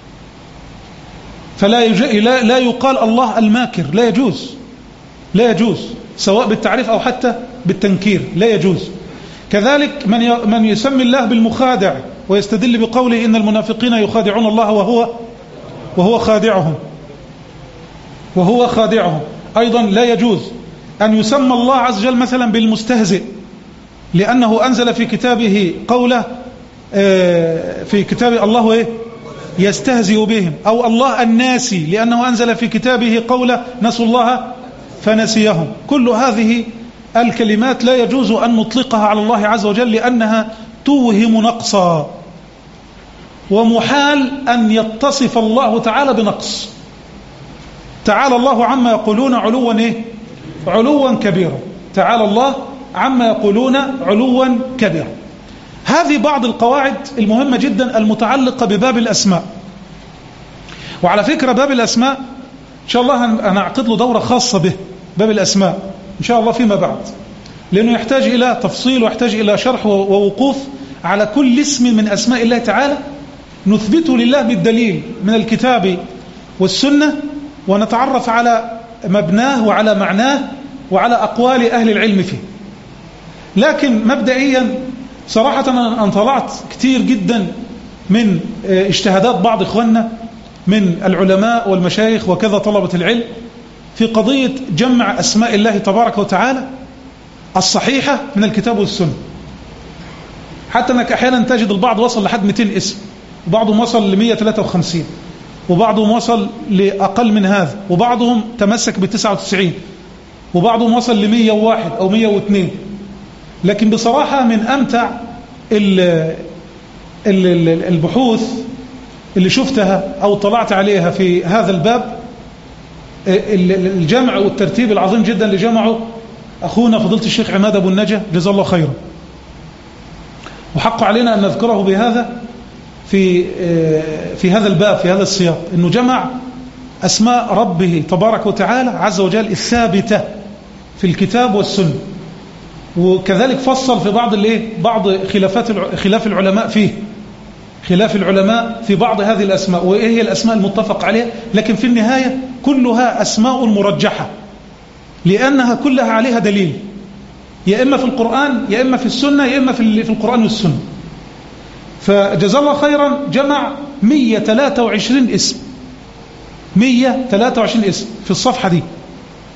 Speaker 1: فلا لا, لا يقال الله الماكر، لا يجوز، لا يجوز سواء بالتعريف أو حتى بالتنكير، لا يجوز. كذلك من من يسمي الله بالمخادع ويستدل بقوله إن المنافقين يخادعون الله وهو وهو خادعهم وهو خادعهم، أيضا لا يجوز أن يسمى الله عز وجل مثلا بالمستهزئ، لأنه أنزل في كتابه قوله في كتاب الله إيه؟ يستهزئ بهم، أو الله الناسي لأنه أنزل في كتابه قوله نسوا الله فنسيهم. كل هذه الكلمات لا يجوز أن نطلقها على الله عز وجل، لأنها توهم نقصا، ومحال أن يتصف الله تعالى بنقص. تعالى الله عما يقولون علوا إيه؟ علوا كبيرا، تعالى الله عما يقولون علوا كبيرا. هذه بعض القواعد المهمة جدا المتعلقة بباب الأسماء. وعلى فكرة باب الأسماء إن شاء الله هنعقد له دورة خاصة به، باب الأسماء إن شاء الله فيما بعد، لأنه يحتاج إلى تفصيل ويحتاج إلى شرح ووقوف على كل اسم من أسماء الله تعالى نثبته لله بالدليل من الكتاب والسنة، ونتعرف على مبناه وعلى معناه وعلى أقوال أهل العلم فيه. لكن مبدئيا صراحة أنا انطلعت كتير جدا من اجتهادات بعض إخواننا من العلماء والمشايخ وكذا طلبة العلم في قضية جمع أسماء الله تبارك وتعالى الصحيحة من الكتاب والسنة. حتى أنك أحيانا تجد البعض وصل لحد مئتين اسم، وبعضهم وصل ل مئة وثلاثة وخمسين، وبعضهم وصل لأقل من هذا، وبعضهم تمسك بالتسعة وتسعين، وبعضهم وصل لمية وواحد أو مية واثنين. لكن بصراحة من أمتع البحوث اللي شفتها أو طلعت عليها في هذا الباب الجمع والترتيب العظيم جدا اللي جمعه أخونا فضيلة الشيخ عماد أبو النجا جزاه الله خيرا. وحق علينا أن نذكره بهذا في في هذا الباب في هذا السياق، إنه جمع أسماء ربه تبارك وتعالى عز وجل الثابتة في الكتاب والسنة، وكذلك فصل في بعض الايه بعض خلافات خلاف العلماء فيه خلاف العلماء في بعض هذه الأسماء، وإيه هي الأسماء المتفق عليها. لكن في النهاية كلها أسماء مرجحة، لأنها كلها عليها دليل، يا إما في القرآن يا إما في السنة يا إما في في القرآن والسنة. فجزا الله خيرا جمع مئة وثلاثة وعشرين اسم، مئة وثلاثة وعشرين اسم في الصفحة دي،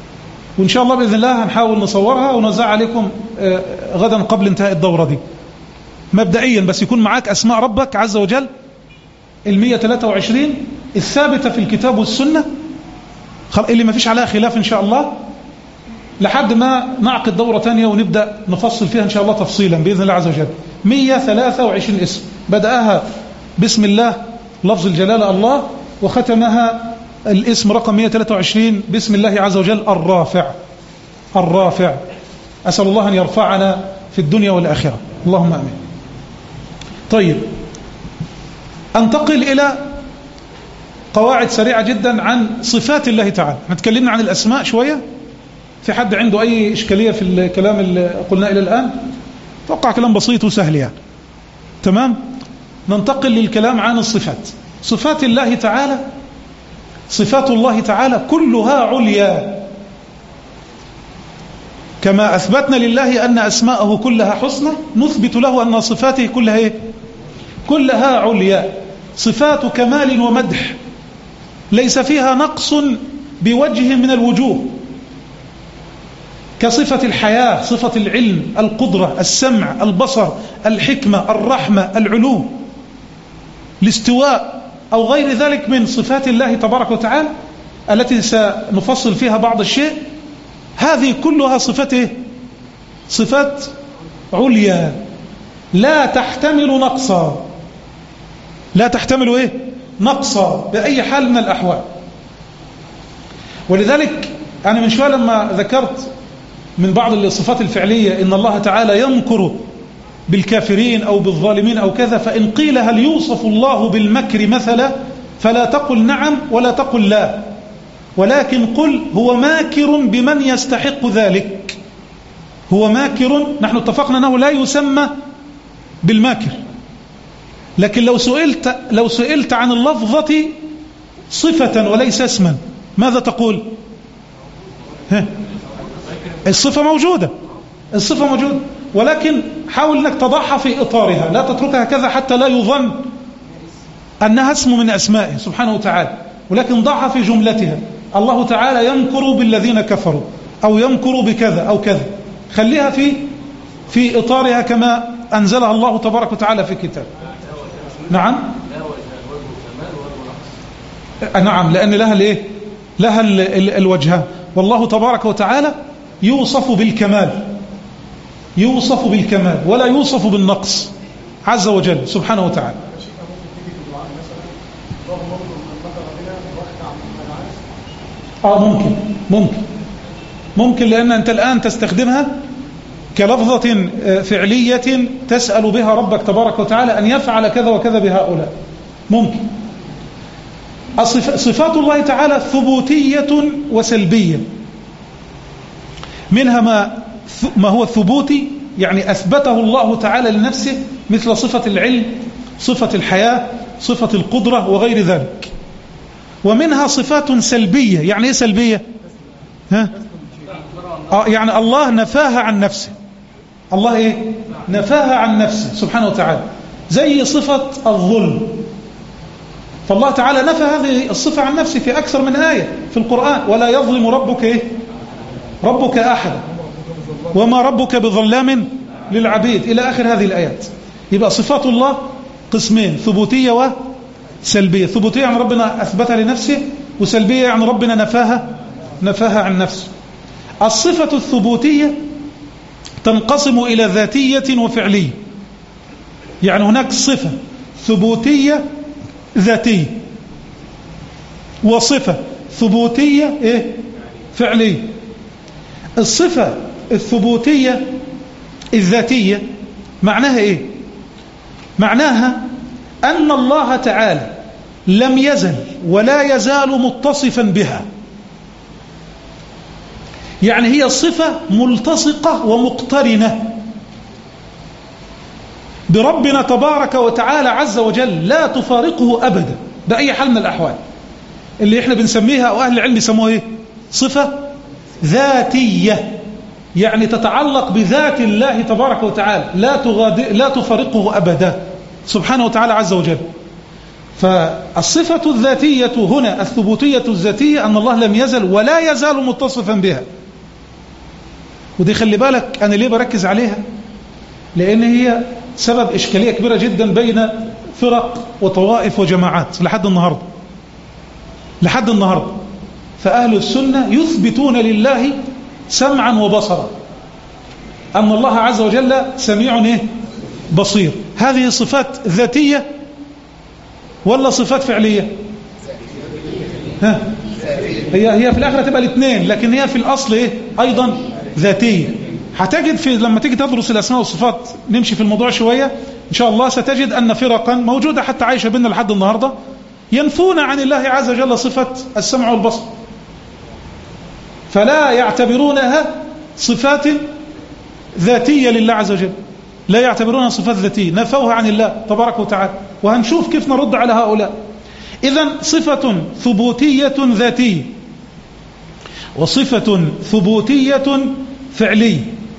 Speaker 1: وإن شاء الله بإذن الله هنحاول نصورها ونوزع عليكم غدا قبل انتهاء الدورة دي. مبدئيا بس يكون معاك أسماء ربك عز وجل المية ثلاثة وعشرين الثابتة في الكتاب والسنة اللي ما فيش عليها خلاف إن شاء الله، لحد ما نعقد دورة تانية ونبدأ نفصل فيها إن شاء الله تفصيلا بإذن الله عز وجل. مية ثلاثة وعشرين اسم بدأها بسم الله لفظ الجلالة الله، وختمها الاسم رقم مية ثلاثة وعشرين بسم الله عز وجل الرافع. الرافع أسأل الله أن يرفعنا في الدنيا والآخرة، اللهم آمين. طيب أنتقل إلى قواعد سريعة جدا عن صفات الله تعالى. احنا تكلمنا عن الأسماء شوية، في حد عنده أي إشكالية في الكلام اللي قلناه إلى الآن؟ توقع كلام بسيط وسهل يعني. تمام. ننتقل للكلام عن الصفات. صفات الله تعالى، صفات الله تعالى كلها عليا، كما أثبتنا لله أن أسماءه كلها حسنى نثبت له أن صفاته كلها إيه؟ كلها عليا، صفات كمال ومدح ليس فيها نقص بوجه من الوجوه، كصفة الحياة، صفة العلم، القدرة، السمع، البصر، الحكمة، الرحمة، العلو، الاستواء أو غير ذلك من صفات الله تبارك وتعالى التي سنفصل فيها بعض الشيء. هذه كلها صفات صفات عليا لا تحتمل نقصا، لا تحتمل إيه؟ نقصا بأي حال من الأحوال. ولذلك أنا من شوية لما ذكرت من بعض الصفات الفعلية إن الله تعالى يمكر بالكافرين أو بالظالمين أو كذا، فإن قيل هل يوصف الله بالمكر مثلا فلا تقل نعم ولا تقل لا، ولكن قل هو ماكر بمن يستحق ذلك. هو ماكر، نحن اتفقنا أنه لا يسمى بالماكر، لكن لو سئلت لو سئلت عن اللفظة صفة وليس اسما ماذا تقول؟ ها؟ الصفة موجودة، الصفة موجودة، ولكن حاول أنك تضعها في إطارها، لا تتركها كذا حتى لا يظن أنها اسم من أسمائه سبحانه وتعالى، ولكن ضعها في جملتها. الله تعالى يمكر بالذين كفروا أو يمكر بكذا أو كذا، خليها في في إطارها كما أنزلها الله تبارك وتعالى في كتاب. نعم نعم لأن لها الايه؟ لها الوجهان. والله تبارك وتعالى يوصف بالكمال، يوصف بالكمال ولا يوصف بالنقص عز وجل سبحانه وتعالى. آه ممكن ممكن ممكن لأن أنت الآن تستخدمها كلفظة فعلية تسأل بها ربك تبارك وتعالى أن يفعل كذا وكذا بهؤلاء، ممكن. صفات الله تعالى ثبوتية وسلبية، منها ما ما هو الثبوتي يعني أثبته الله تعالى لنفسه مثل صفة العلم، صفة الحياة، صفة القدرة وغير ذلك. ومنها صفات سلبية. يعني إيه سلبية؟ ها؟ آه يعني الله نفاها عن نفسه. الله إيه؟ نفاها عن نفسه سبحانه وتعالى، زي صفة الظلم، فالله تعالى نفى هذه الصفة عن نفسه في أكثر من آية في القرآن. ولا يظلم ربك إيه؟ ربك أحد وما ربك بظلام للعبيد إلى آخر هذه الآيات. يبقى صفات الله قسمين، ثبوتية وسلبية. ثبوتية يعني ربنا أثبتها لنفسه، وسلبية يعني ربنا نفاها نفاها عن نفسه. الصفة الثبوتية تنقسم إلى ذاتية وفعلية، يعني هناك صفة ثبوتية ذاتية وصفة ثبوتية إيه؟ فعلية. الصفة الثبوتية الذاتية معناها إيه؟ معناها أن الله تعالى لم يزل ولا يزال متصفا بها، يعني هي صفة ملتصقة ومقترنة بربنا تبارك وتعالى عز وجل، لا تفارقه أبدا بأي حال من الأحوال، اللي احنا بنسميها أو أهل العلم يسموها إيه؟ صفة ذاتية، يعني تتعلق بذات الله تبارك وتعالى، لا تغادر لا تفارقه أبدا سبحانه وتعالى عز وجل. فالصفة الذاتية هنا الثبوتية الذاتية أن الله لم يزل ولا يزال متصفا بها. ودي خلي بالك أنا ليه بركز عليها؟ لأن هي سبب إشكالية كبيرة جدا بين فرق وطوائف وجماعات لحد النهاردة لحد النهاردة فأهل السنة يثبتون لله سمعا وبصرا، أن الله عز وجل سميع إيه؟ بصير. هذه صفات ذاتية ولا صفات فعلية؟ ها؟ هي هي في الآخرة تبقى الاثنين، لكن هي في الأصل إيه؟ أيضا ذاتية. هتجد في لما تيجي تدرس الأسماء والصفات، نمشي في الموضوع شوية إن شاء الله، ستجد أن فرقا موجودة حتى عايشة بيننا لحد النهاردة ينفون عن الله عز وجل صفة السمع والبصر، فلا يعتبرونها صفات ذاتية لله عز وجل، لا يعتبرونها صفات ذاتية، نفوها عن الله تبارك وتعالى. وهنشوف كيف نرد على هؤلاء. إذن صفة ثبوتية ذاتية وصفة ثبوتية فعلية.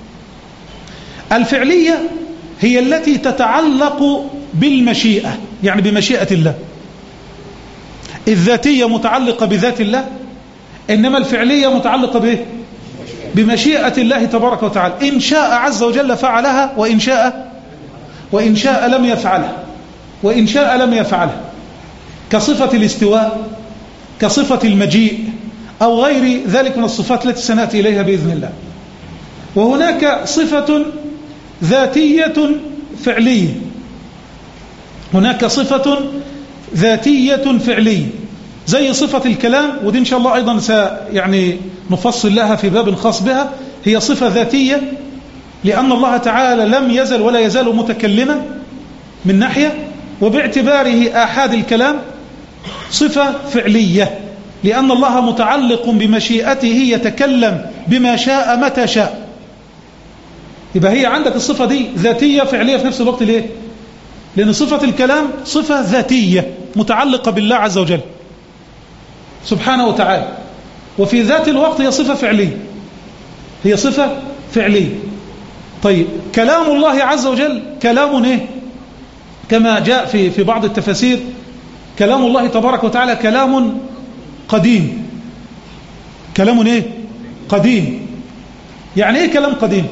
Speaker 1: الفعلية هي التي تتعلق بالمشيئة، يعني بمشيئة الله. الذاتية متعلقة بذات الله، إنما الفعلية متعلقة به بمشيئة الله تبارك وتعالى. إن شاء عز وجل فعلها، وإن شاء وإن شاء لم يفعلها، وإن شاء لم يفعلها، كصفة الاستواء، كصفة المجيء، أو غير ذلك من الصفات التي سنأتي إليها بإذن الله. وهناك صفة ذاتية فعلية، هناك صفة ذاتية فعلية زي صفة الكلام، ودي إن شاء الله أيضا سيعني نفصل لها في باب خاص بها. هي صفة ذاتية لأن الله تعالى لم يزل ولا يزال متكلما من ناحية، وباعتباره آحاد الكلام صفة فعلية لأن الله متعلق بمشيئته، يتكلم بما شاء متى شاء. يبقى هي عندك الصفة دي ذاتية فعلية في نفس الوقت. ليه؟ لأن صفة الكلام صفة ذاتية متعلقة بالله عز وجل سبحانه وتعالى، وفي ذات الوقت هي صفة فعلية، هي صفة فعلية. طيب كلام الله عز وجل كلام ايه؟ كما جاء في في بعض التفاسير، كلام الله تبارك وتعالى كلام قديم. كلام ايه؟ قديم. يعني ايه كلام قديم؟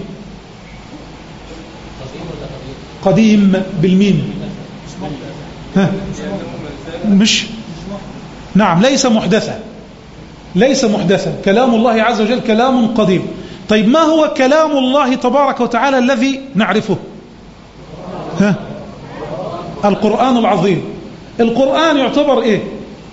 Speaker 1: قديم بالميم. ها مش نعم، ليس محدثا، ليس محدثا. كلام الله عز وجل كلام قديم. طيب ما هو كلام الله تبارك وتعالى الذي نعرفه؟ ها القرآن العظيم. القرآن يعتبر ايه؟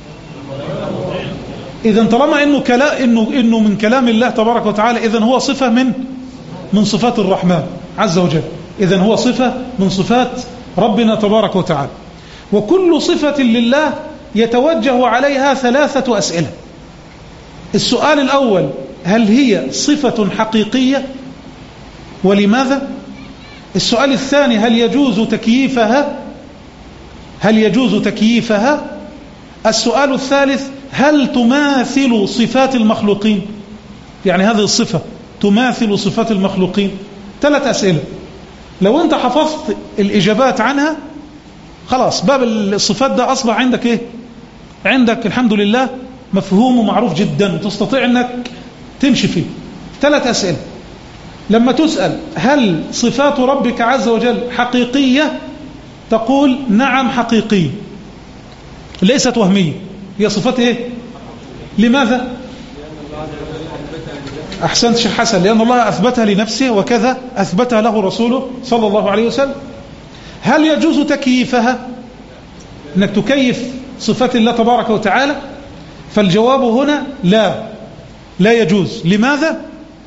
Speaker 1: إذن طالما إنه, كلا إنه, إنه من كلام الله تبارك وتعالى، إذن هو صفة من من صفات الرحمن عز وجل، إذن هو صفة من صفات ربنا تبارك وتعالى. وكل صفة لله يتوجه عليها ثلاثة أسئلة. السؤال الأول: هل هي صفة حقيقية؟ ولماذا؟ السؤال الثاني: هل يجوز تكييفها؟ هل يجوز تكييفها؟ السؤال الثالث: هل تماثل صفات المخلوقين؟ يعني هذه الصفة تماثل صفات المخلوقين؟ ثلاث أسئلة. لو أنت حفظت الإجابات عنها خلاص باب الصفات ده أصبح عندك إيه؟ عندك الحمد لله مفهوم ومعروف جدا، تستطيع أنك تمشي فيه. ثلاث أسئلة. لما تسأل هل صفات ربك عز وجل حقيقية؟ تقول نعم حقيقية، ليست وهمية، هي صفات إيه؟ لماذا؟ أحسنت شيخ حسن، لأن الله أثبتها لنفسه وكذا أثبتها له رسوله صلى الله عليه وسلم. هل يجوز تكييفها؟ أنك تكيف صفات الله تبارك وتعالى؟ فالجواب هنا لا، لا يجوز. لماذا؟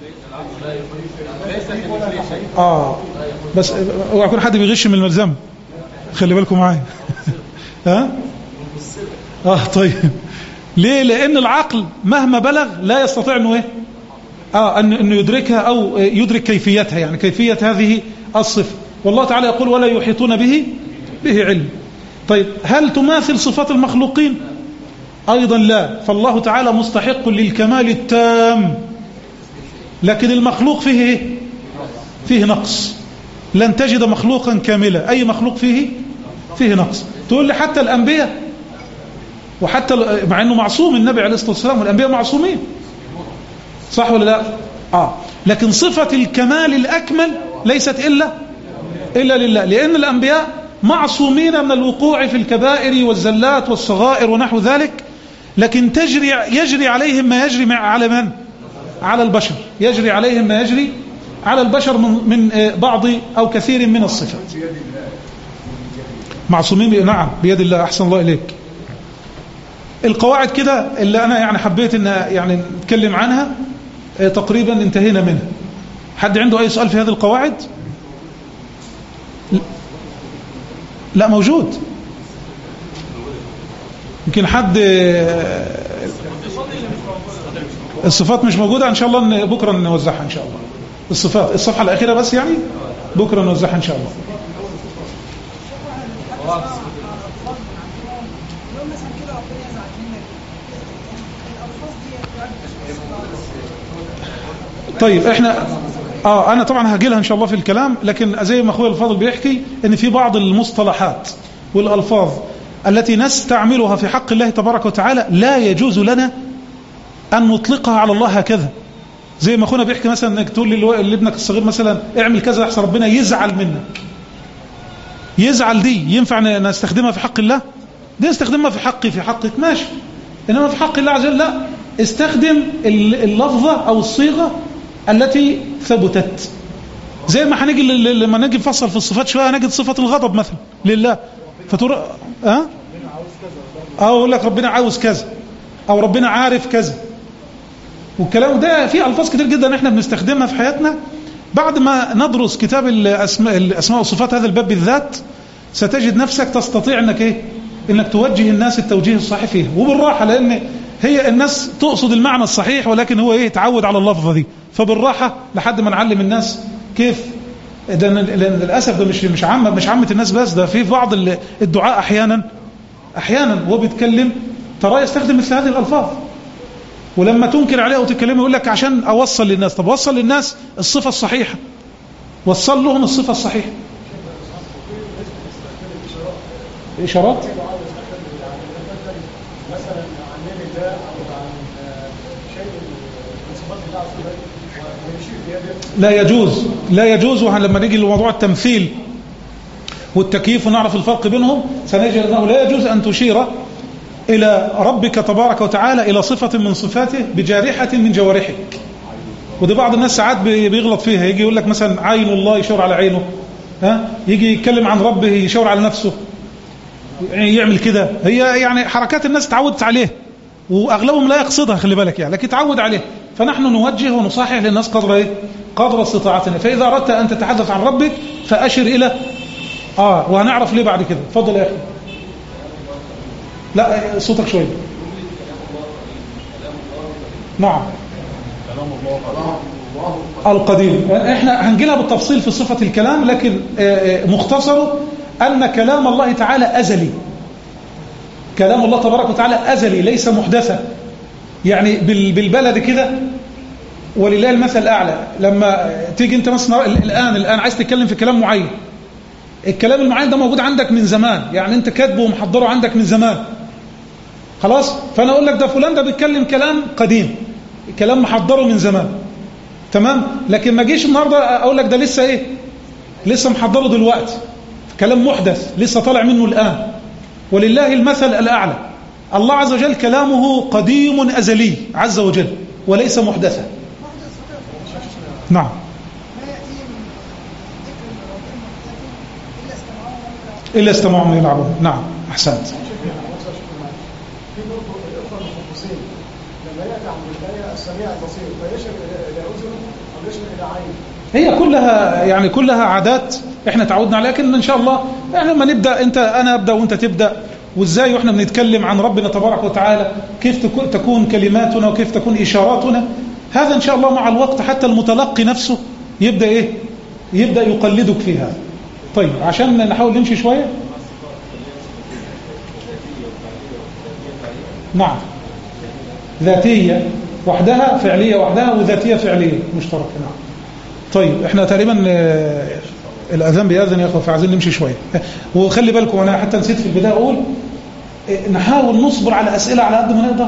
Speaker 1: آه بس اوعى يكون حد بيغش من الملزمة، خلي بالكم معايا. ها؟ آه طيب. ليه؟ لأن العقل مهما بلغ لا يستطيع أنه إيه؟ آه أنه يدركها أو يدرك كيفيتها، يعني كيفية هذه الصفة. والله تعالى يقول ولا يحيطون به به علم. طيب هل تماثل صفات المخلوقين؟ أيضا لا. فالله تعالى مستحق للكمال التام، لكن المخلوق فيه إيه؟ فيه نقص. لن تجد مخلوقا كاملا، أي مخلوق فيه فيه نقص. تقول لي حتى الأنبياء، وحتى مع أنه معصوم النبي عليه الصلاة والسلام، والأنبياء معصومين، صح ولا لا؟ آه. لكن صفة الكمال الأكمل ليست إلا إلا لله، لأن الأنبياء معصومين من الوقوع في الكبائر والزلات والصغائر ونحو ذلك، لكن تجري يجري عليهم ما يجري على من؟ على البشر، يجري عليهم ما يجري على البشر من, من بعض أو كثير من الصفات. معصومين، نعم بيد الله. أحسن الله إليك. القواعد كده اللي أنا يعني حبيت إن يعني نتكلم عنها تقريبا انتهينا منها. حد عنده أي سؤال في هذه القواعد؟ لا موجود. يمكن حد الصفات مش موجودة، إن شاء الله بكرة نوزعها إن شاء الله. الصفات الصفحة الأخيرة بس يعني بكرة نوزعها إن شاء الله. طيب احنا اه انا طبعا هاجي لها ان شاء الله في الكلام، لكن زي ما اخويا الفاضل بيحكي ان في بعض المصطلحات والالفاظ التي نستعملها في حق الله تبارك وتعالى لا يجوز لنا ان نطلقها على الله هكذا. زي ما اخونا بيحكي مثلا انك تقول لابنك الصغير مثلا اعمل كذا يحصل ربنا يزعل منك. يزعل دي ينفع نستخدمها في حق الله؟ دي نستخدمها في حقي في حقك ماشي، انما في حق الله عز وجل لا. استخدم اللفظة او الصيغة التي ثبتت. زي ما هنيجي لما نيجي نفصل في الصفات شويه هنجد صفه الغضب مثلا لله، فتقول اه اه اقول لك ربنا عاوز كذا او ربنا عارف كذا، والكلام ده في الفاظ كتير جدا احنا بنستخدمها في حياتنا. بعد ما ندرس كتاب الاسماء الاسماء والصفات هذا الباب بالذات ستجد نفسك تستطيع انك ايه انك توجه الناس التوجيه الصحيح فيها وبالراحه، لان هي الناس تقصد المعنى الصحيح ولكن هو ايه تعود على اللفظه دي، فبالراحه لحد ما نعلم الناس كيف. ده للاسف ده مش مش عامه مش عامه الناس بس، ده في بعض الدعاء احيانا احيانا وهو بيتكلم ترى يستخدم مثل هذه الالفاظ، ولما تنكر عليه وتتكلم يقول لك عشان اوصل للناس. طب وصل للناس الصفه الصحيحه، وصل لهم الصفه الصحيحه. اشارات
Speaker 2: مثلا عن نبي الله او عن شيء من صفات الله عز وجل ويشير بيده
Speaker 1: لا يجوز لا يجوز. ولما نيجي لموضوع التمثيل والتكييف ونعرف الفرق بينهم سنجد انه لا يجوز ان تشير الى ربك تبارك وتعالى الى صفه من صفاته بجارحه من جوارحك. ودي بعض الناس ساعات بيغلط فيها، يجي يقول لك مثلا عين الله يشاور على عينه، ها يجي يتكلم عن ربه يشاور على نفسه، يعمل كده. هي يعني حركات الناس تعودت عليه واغلبهم لا يقصدها خلي بالك يعني، لكن تعود عليه. فنحن نوجه ونصحح للناس قدر ايه قدر استطاعتنا. فاذا اردت ان تتحدث عن ربك فاشر الى اه وهنعرف ليه بعد كده. اتفضل يا اخي. لا صوتك شويه. نعم القديم احنا هنجيلها بالتفصيل في صفه الكلام، لكن مختصره أن كلام الله تعالى أزلي. كلام الله تبارك وتعالى أزلي ليس محدثا. يعني بالبلد كده ولله المثل الأعلى، لما تيجي أنت مثلا الآن الآن عايز تتكلم في كلام معين، الكلام المعين ده موجود عندك من زمان، يعني أنت كاتبه ومحضره عندك من زمان خلاص. فأنا أقول لك ده فلان ده بيتكلم كلام قديم، كلام محضره من زمان تمام. لكن ما جيش النهارده أقول لك ده لسه إيه لسه محضره دلوقتي، كلام محدث لسه طالع منه الآن. ولله المثل الأعلى. الله عز وجل كلامه قديم أزلي عز وجل وليس محدثا. نعم إلا استمعوا يلعبون. نعم أحسنت.
Speaker 2: لما يأتي عن الآية السميع البصير فيشر إلى أذن أو يشر إلى عين.
Speaker 1: هي كلها يعني كلها عادات احنا تعودنا عليها، لكن ان شاء الله يعني لما نبدا انت انا ابدا وانت تبدا، وازاي واحنا بنتكلم عن ربنا تبارك وتعالى كيف تكون كلماتنا وكيف تكون اشاراتنا، هذا ان شاء الله مع الوقت حتى المتلقي نفسه يبدا ايه يبدا يقلدك في هذا. طيب عشان نحاول نمشي شويه. نعم ذاتيه وحدها، فعليه وحدها، وذاتيه فعليه مشتركه. نعم طيب احنا تقريبا الاذان بيأذن يا اخوه، فعايزين نمشي شويه. وخلي بالكم انا حتى نسيت في البدايه اقول نحاول نصبر على اسئله على قد ما نقدر،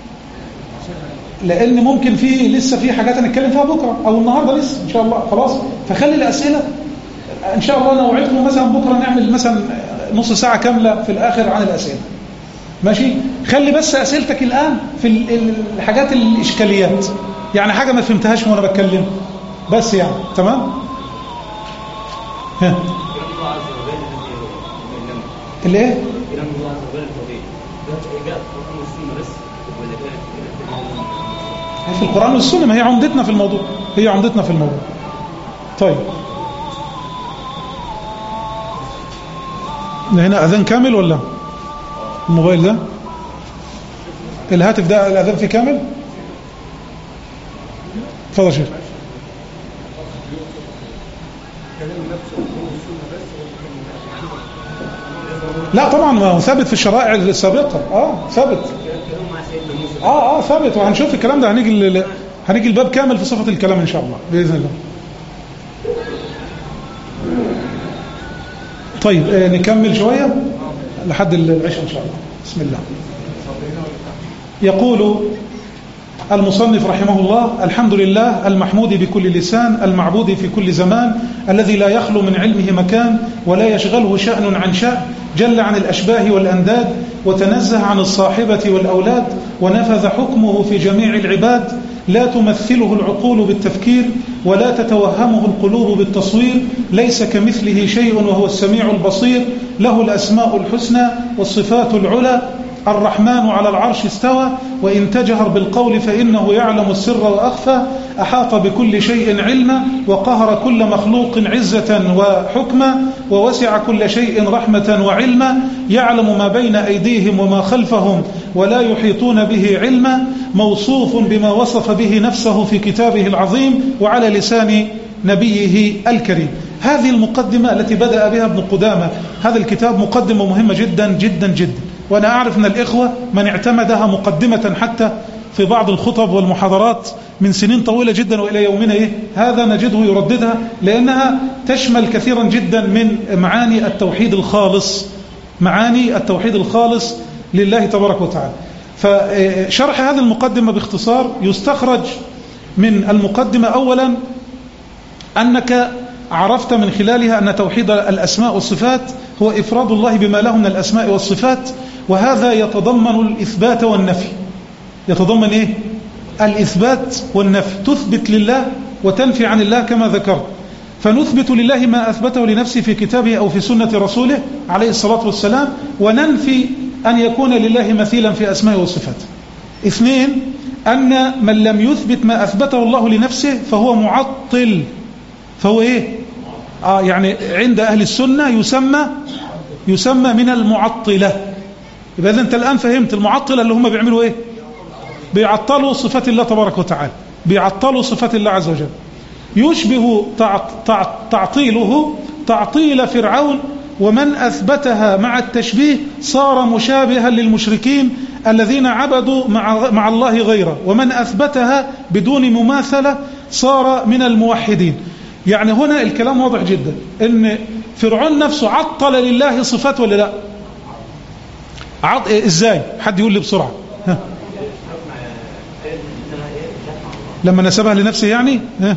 Speaker 1: لان ممكن في لسه في حاجات هنتكلم فيها بكره او النهارده لسه ان شاء الله خلاص. فخلي الاسئله إن شاء الله أنا أوعدكم مثلا بكرة نعمل مثلا نص ساعة كاملة في الآخر عن الأسئلة، ماشي؟ خلي بس أسئلتك الآن في الحاجات الإشكاليات، يعني حاجة ما فهمتهاش وأنا بتكلم بس، يعني تمام؟ ها الايه؟ في القرآن والسنة، ما هي عمدتنا في الموضوع، هي عمدتنا في الموضوع. طيب هنا أذان كامل ولا الموبايل ده الهاتف ده الأذان فيه كامل؟ اتفضل يا شيخ. لا طبعا ما هو ثابت في الشرائع السابقة، اه ثابت، اه اه ثابت، وهنشوف الكلام ده، هنيجي هنيجي الباب كامل في صفة الكلام ان شاء الله بإذن الله. طيب آه نكمل شوية لحد العشاء ان شاء الله. بسم الله. يقول المصنف رحمه الله: الحمد لله المحمود بكل لسان، المعبود في كل زمان، الذي لا يخلو من علمه مكان ولا يشغله شأن عن شأن، جل عن الأشباه والأنداد وتنزه عن الصاحبة والأولاد، ونفذ حكمه في جميع العباد، لا تمثله العقول بالتفكير ولا تتوهمه القلوب بالتصوير، ليس كمثله شيء وهو السميع البصير، له الأسماء الحسنى والصفات العلى، الرحمن على العرش استوى، وإن تجهر بالقول فإنه يعلم السر وأخفى، أحاط بكل شيء علما، وقهر كل مخلوق عزة وحكما، ووسع كل شيء رحمة وعلما، يعلم ما بين أيديهم وما خلفهم ولا يحيطون به علما، موصوف بما وصف به نفسه في كتابه العظيم وعلى لسان نبيه الكريم. هذه المقدمة التي بدأ بها ابن قدامة هذا الكتاب مقدمة مهمة جدا جدا جدا، وأنا أعرف أن الإخوة من اعتمدها مقدمة حتى في بعض الخطب والمحاضرات من سنين طويلة جدا وإلى يومنا إيه هذا نجده يرددها، لأنها تشمل كثيرا جدا من معاني التوحيد الخالص، معاني التوحيد الخالص لله تبارك وتعالى. فشرح هذه المقدمة باختصار يستخرج من المقدمة أولا أنك عرفت من خلالها أن توحيد الأسماء والصفات هو إفراد الله بما له من الأسماء والصفات، وهذا يتضمن الإثبات والنفي. يتضمن إيه؟ الإثبات والنفي، تثبت لله وتنفي عن الله كما ذكرت. فنثبت لله ما أثبته لنفسه في كتابه أو في سنة رسوله عليه الصلاة والسلام، وننفي أن يكون لله مثيلا في أسماء وصفاته. اثنين، أن من لم يثبت ما أثبته الله لنفسه فهو معطل، فهو إيه؟ آه يعني عند أهل السنة يسمى يسمى من المعطلة. يبقى إذا أنت الآن فهمت المعطلة اللي هم بيعملوا إيه؟ بيعطلوا صفات الله تبارك وتعالى، بيعطلوا صفات الله عز وجل. يشبه تعطيله تعطيل فرعون، ومن أثبتها مع التشبيه صار مشابها للمشركين الذين عبدوا مع, مع الله غيره، ومن أثبتها بدون مماثلة صار من الموحدين. يعني هنا الكلام واضح جدا ان فرعون نفسه عطل لله صفات ولا لا؟ عط... ازاي؟ حد يقول لي بسرعة. ها. لما نسبها لنفسه يعني ها.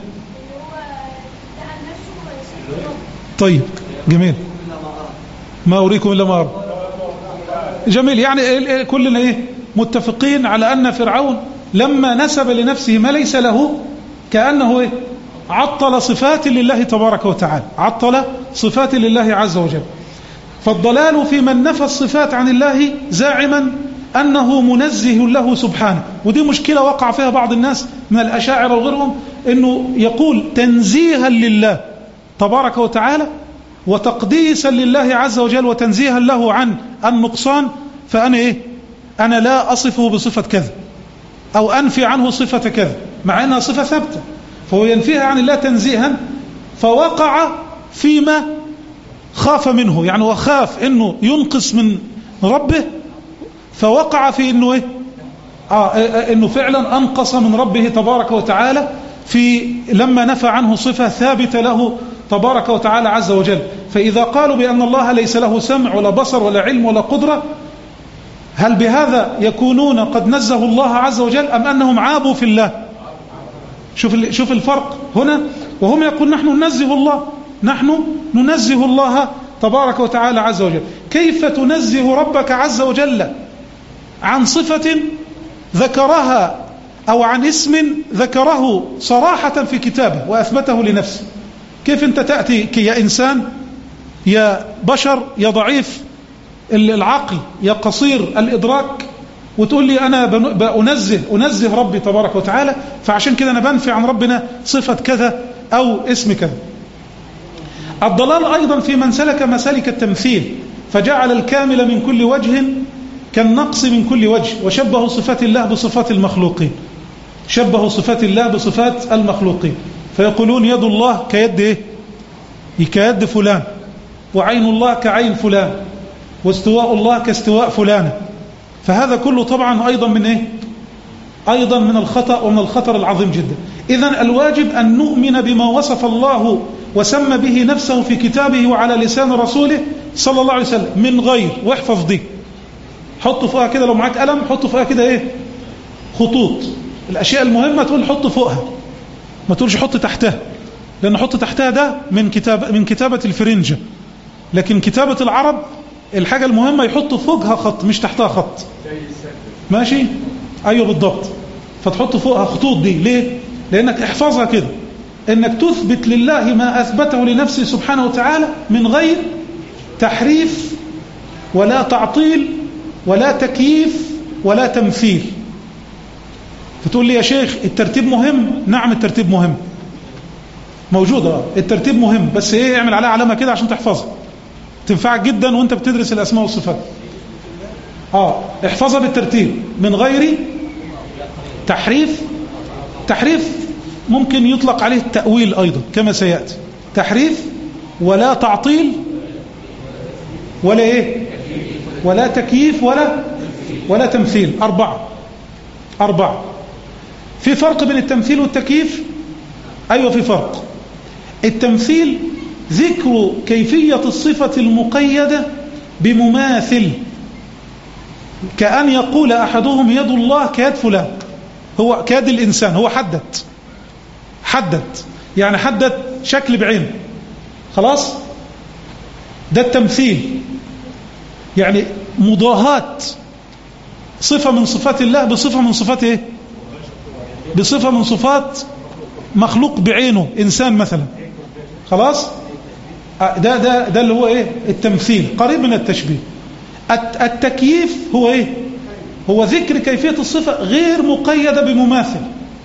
Speaker 1: طيب جميل، ما أريكم إلا ما أرى. جميل، يعني كلنا إيه متفقين على أن فرعون لما نسب لنفسه ما ليس له كأنه إيه عطل صفات لله تبارك وتعالى، عطل صفات لله عز وجل. فالضلال في من نفى الصفات عن الله زاعما أنه منزه له سبحانه، ودي مشكلة وقع فيها بعض الناس من الأشاعرة وغيرهم، أنه يقول تنزيها لله تبارك وتعالى وتقديسا لله عز وجل وتنزيها له عن النقصان، فأنا إيه أنا لا أصفه بصفة كذا أو أنفي عنه صفة كذا مع أنها صفة ثابتة، فهو ينفيها عن الله تنزيها، فوقع فيما خاف منه، يعني وخاف أنه ينقص من ربه، فوقع في أنه إيه آه أنه فعلا أنقص من ربه تبارك وتعالى في لما نفى عنه صفة ثابتة له تبارك وتعالى عز وجل. فإذا قالوا بأن الله ليس له سمع ولا بصر ولا علم ولا قدرة، هل بهذا يكونون قد نزهوا الله عز وجل أم أنهم عابوا في الله؟ شوف شوف الفرق هنا، وهم يقول نحن ننزه الله نحن ننزه الله تبارك وتعالى عز وجل. كيف تنزه ربك عز وجل عن صفة ذكرها أو عن اسم ذكره صراحة في كتابه وأثبته لنفسه؟ كيف أنت تأتي يا إنسان يا بشر يا ضعيف العقل يا قصير الإدراك وتقول لي أنا بأنزه أنزه ربي تبارك وتعالى، فعشان كده أنا بنفي عن ربنا صفة كذا أو اسم كذا. الضلال أيضا في من سلك مسالك التمثيل فجعل الكامل من كل وجه كالنقص من كل وجه، وشبهوا صفات الله بصفات المخلوقين، شبهوا صفات الله بصفات المخلوقين، فيقولون يد الله كيد إيه؟ كيد فلان، وعين الله كعين فلان، واستواء الله كاستواء فلان. فهذا كله طبعا أيضا من إيه؟ أيضا من الخطأ ومن الخطر العظيم جدا. إذن الواجب أن نؤمن بما وصف الله وسمى به نفسه في كتابه وعلى لسان رسوله صلى الله عليه وسلم من غير، واحفظ دي، حط فوقها كده، لو معاك قلم حط فوقها كده إيه؟ خطوط. الأشياء المهمة تقول حط فوقها، ما تقولش حط تحتها، لأن حط تحتها ده من كتاب من كتابة الفرنجة، لكن كتابة العرب الحاجة المهمة يحط فوقها خط مش تحتها خط. ماشي؟ أيوه بالضبط. فتحط فوقها خطوط دي ليه؟ لأنك احفظها كده، إنك تثبت لله ما أثبته لنفسه سبحانه وتعالى من غير تحريف ولا تعطيل ولا تكييف ولا تمثيل. فتقول لي يا شيخ الترتيب مهم. نعم الترتيب مهم، موجودة الترتيب مهم، بس ايه، اعمل عليها علامة كده عشان تحفظها، تنفعك جدا وانت بتدرس الأسماء والصفات. اه احفظها بالترتيب من غير تحريف. تحريف ممكن يطلق عليه التأويل أيضا كما سيأتي، تحريف ولا تعطيل ولا ايه، ولا تكييف ولا ولا تمثيل. أربعة أربعة في فرق بين التمثيل والتكييف. أيوة في فرق. التمثيل ذكر كيفية الصفة المقيدة بمماثل، كأن يقول أحدهم يد الله كيد فلان، هو كيد الإنسان، هو حدد حدد يعني حدد شكل بعينه خلاص، ده التمثيل، يعني مضاهاة صفة من صفات الله بصفة من صفات ايه، بصفة من صفات مخلوق بعينه، إنسان مثلا. خلاص ده ده ده اللي هو ايه، التمثيل، قريب من التشبيه. التكييف هو ايه، هو ذكر كيفية الصفة غير مقيدة بمماثل،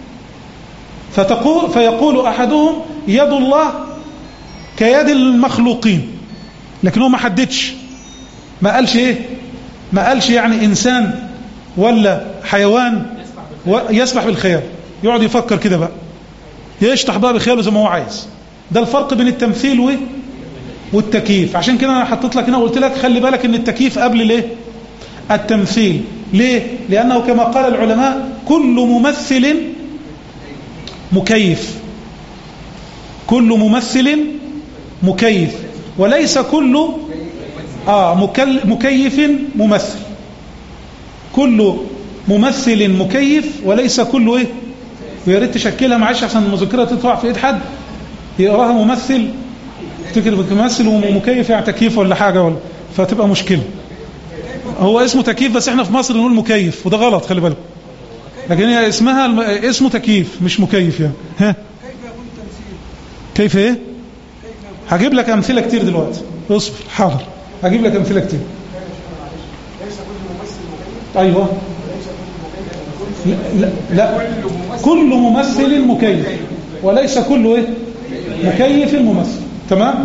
Speaker 1: فتقول فيقول أحدهم يد الله كيد المخلوقين، لكن هو ما حددش، ما قالش ايه، ما قالش يعني إنسان ولا حيوان يسبح بالخيال، يقعد يفكر كده بقى، يشطح بقى بخياله زي ما هو عايز. ده الفرق بين التمثيل والتكييف. عشان كده انا حطيت لك هنا وقلت لك خلي بالك ان التكييف قبل ليه التمثيل. ليه؟ لانه كما قال العلماء كل ممثل مكيف، كل ممثل مكيف، وليس كل اه مكيف ممثل. كل ممثل مكيف وليس كل ايه، ويا ريت تشكلها معلش عشان المذكره تطلع في ايد حد يقراها ممثل تفتكر ممثل ومكيف يعني تكييف ولا حاجه، ولا فتبقى مشكله. هو اسمه تكييف بس احنا في مصر نقول مكيف وده غلط، خلي بالك، لكن هي اسمها اسمه تكييف مش مكيف يعني. ها
Speaker 3: كيف يكون التمثيل؟
Speaker 1: كيف ايه؟ هجيب لك امثله كتير دلوقتي، اصبر حاضر، هجيب لك امثله كتير.
Speaker 3: ليس كل ممثل مكيف.
Speaker 1: ايوه لا, لا, لا. كل ممثل مكيف وليس كل ايه مكيف ممثل. تمام.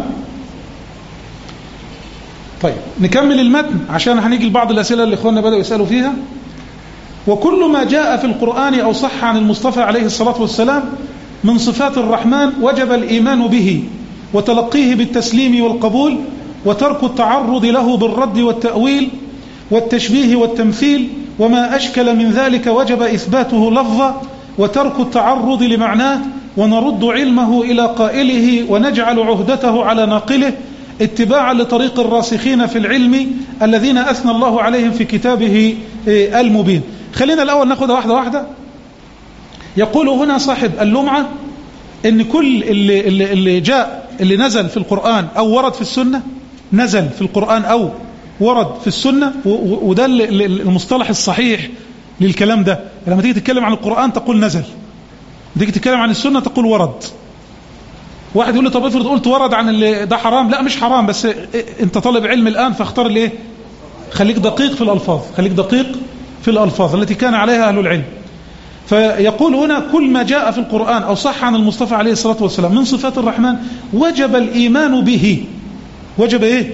Speaker 1: طيب نكمل المتن عشان هنيجي لبعض الاسئله اللي اخواننا بداوا يسالوا فيها. وكل ما جاء في القرآن أو صح عن المصطفى عليه الصلاة والسلام من صفات الرحمن وجب الإيمان به وتلقيه بالتسليم والقبول، وترك التعرض له بالرد والتأويل والتشبيه والتمثيل، وما أشكل من ذلك وجب إثباته لفظا وترك التعرض لمعناه، ونرد علمه إلى قائله ونجعل عهدته على ناقله اتباعا لطريق الراسخين في العلم الذين أثنى الله عليهم في كتابه المبين. خلينا الأول ناخذ واحدة واحدة. يقول هنا صاحب اللمعة إن كل اللي, اللي, اللي جاء اللي نزل في القرآن أو ورد في السنة، نزل في القرآن أو ورد في السنة، وده المصطلح الصحيح للكلام ده. لما تيجي تتكلم عن القرآن تقول نزل، تيجي تتكلم عن السنة تقول ورد. واحد يقول لي طب افرض قلت ورد عن اللي ده حرام، لا مش حرام، بس انت طالب علم الآن فاختار الايه، خليك دقيق في الألفاظ، خليك دقيق في الألفاظ التي كان عليها أهل العلم. فيقول هنا كل ما جاء في القرآن أو صح عن المصطفى عليه الصلاة والسلام من صفات الرحمن وجب الإيمان به. وجب إيه؟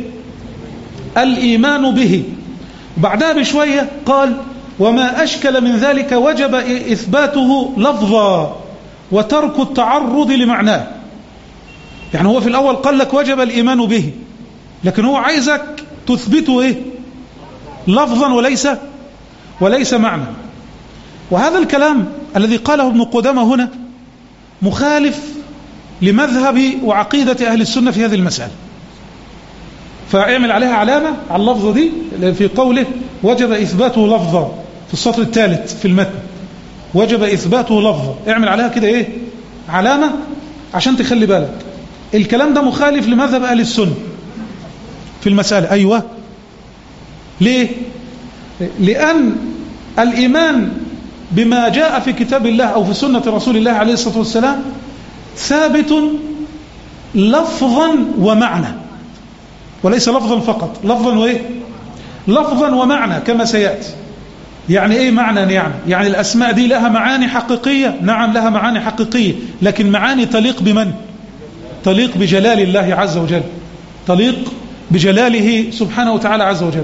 Speaker 1: الإيمان به. وبعدها بشوية قال وما أشكل من ذلك وجب إثباته لفظا وترك التعرض لمعناه. يعني هو في الأول قال لك وجب الإيمان به، لكن هو عايزك تثبته إيه؟ لفظا وليس وليس معنى. وهذا الكلام الذي قاله ابن قدامة هنا مخالف لمذهب وعقيدة أهل السنة في هذه المسألة. فاعمل عليها علامة على اللفظة دي في قوله وجب إثباته لفظا في السطر الثالث في المتن، وجب إثباته لفظا، اعمل عليها كده إيه علامة عشان تخلي بالك الكلام ده مخالف لمذهب أهل السنة في المسألة. أيوة، ليه؟ لأن الإيمان بما جاء في كتاب الله أو في سنة رسول الله عليه الصلاة والسلام ثابت لفظا ومعنى، وليس لفظا فقط، لفظا وإيه؟ لفظا ومعنى كما سيأتي. يعني إيه معنى؟ يعني يعني الأسماء دي لها معاني حقيقية، نعم لها معاني حقيقية، لكن معاني تليق بمن؟ تليق بجلال الله عز وجل، تليق بجلاله سبحانه وتعالى عز وجل.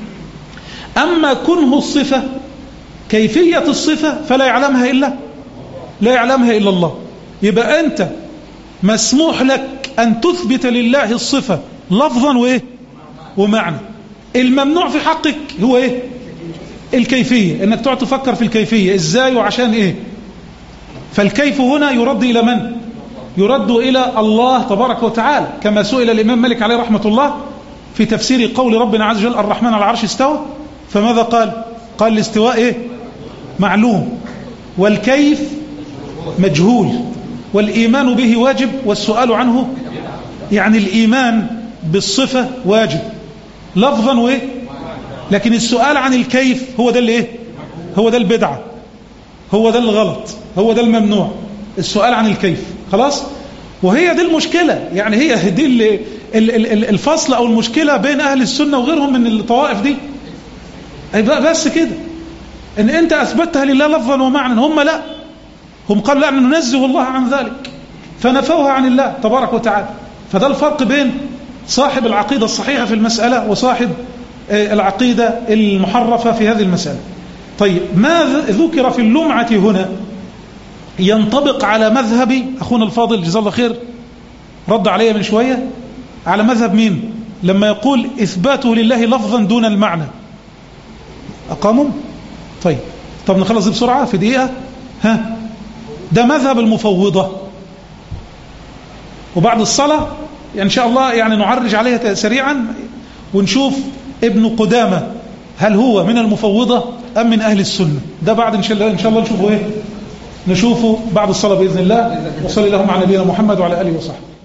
Speaker 1: أما كنه الصفة، كيفية الصفة فلا يعلمها إلا لا يعلمها إلا الله. يبقى أنت مسموح لك أن تثبت لله الصفة لفظا وإيه ومعنى. الممنوع في حقك هو إيه؟ الكيفية، إنك تقعد تفكر في الكيفية إزاي وعشان إيه. فالكيف هنا يرد إلى من؟ يرد إلى الله تبارك وتعالى، كما سئل الإمام مالك عليه رحمة الله في تفسير قول ربنا عز وجل الرحمن على العرش استوى، فماذا قال؟ قال الاستواء إيه؟ معلوم، والكيف مجهول، والإيمان به واجب والسؤال عنه. يعني الإيمان بالصفة واجب لفظا وإيه، لكن السؤال عن الكيف هو ده اللي إيه؟ هو ده البدعة، هو ده الغلط، هو ده الممنوع، السؤال عن الكيف. خلاص؟ وهي دي المشكلة، يعني هي دي الفصل أو المشكلة بين أهل السنة وغيرهم من الطوائف دي. بس كده، إن أنت أثبتها لله لفظا ومعنى، هم لا، هم قالوا لا ننزه الله عن ذلك فنفوها عن الله تبارك وتعالى. فده الفرق بين صاحب العقيدة الصحيحة في المسألة وصاحب العقيدة المحرفة في هذه المسألة. طيب، ما ذكر في اللمعة هنا ينطبق على مذهب أخونا الفاضل جزاه الله خير، رد علي من شوية، على مذهب مين لما يقول إثباته لله لفظا دون المعنى؟ أقاموا؟ طيب طب نخلص دي بسرعة في دقيقة. ها، ده مذهب المفوضة، وبعد الصلاة يعني إن شاء الله يعني نعرج عليها سريعا ونشوف ابن قدامة هل هو من المفوضة أم من أهل السنة. ده بعد إن شاء الله إن شاء الله نشوفه إيه، نشوفه بعد الصلاة بإذن الله. وصلى اللهم على نبينا محمد وعلى آله وصحبه.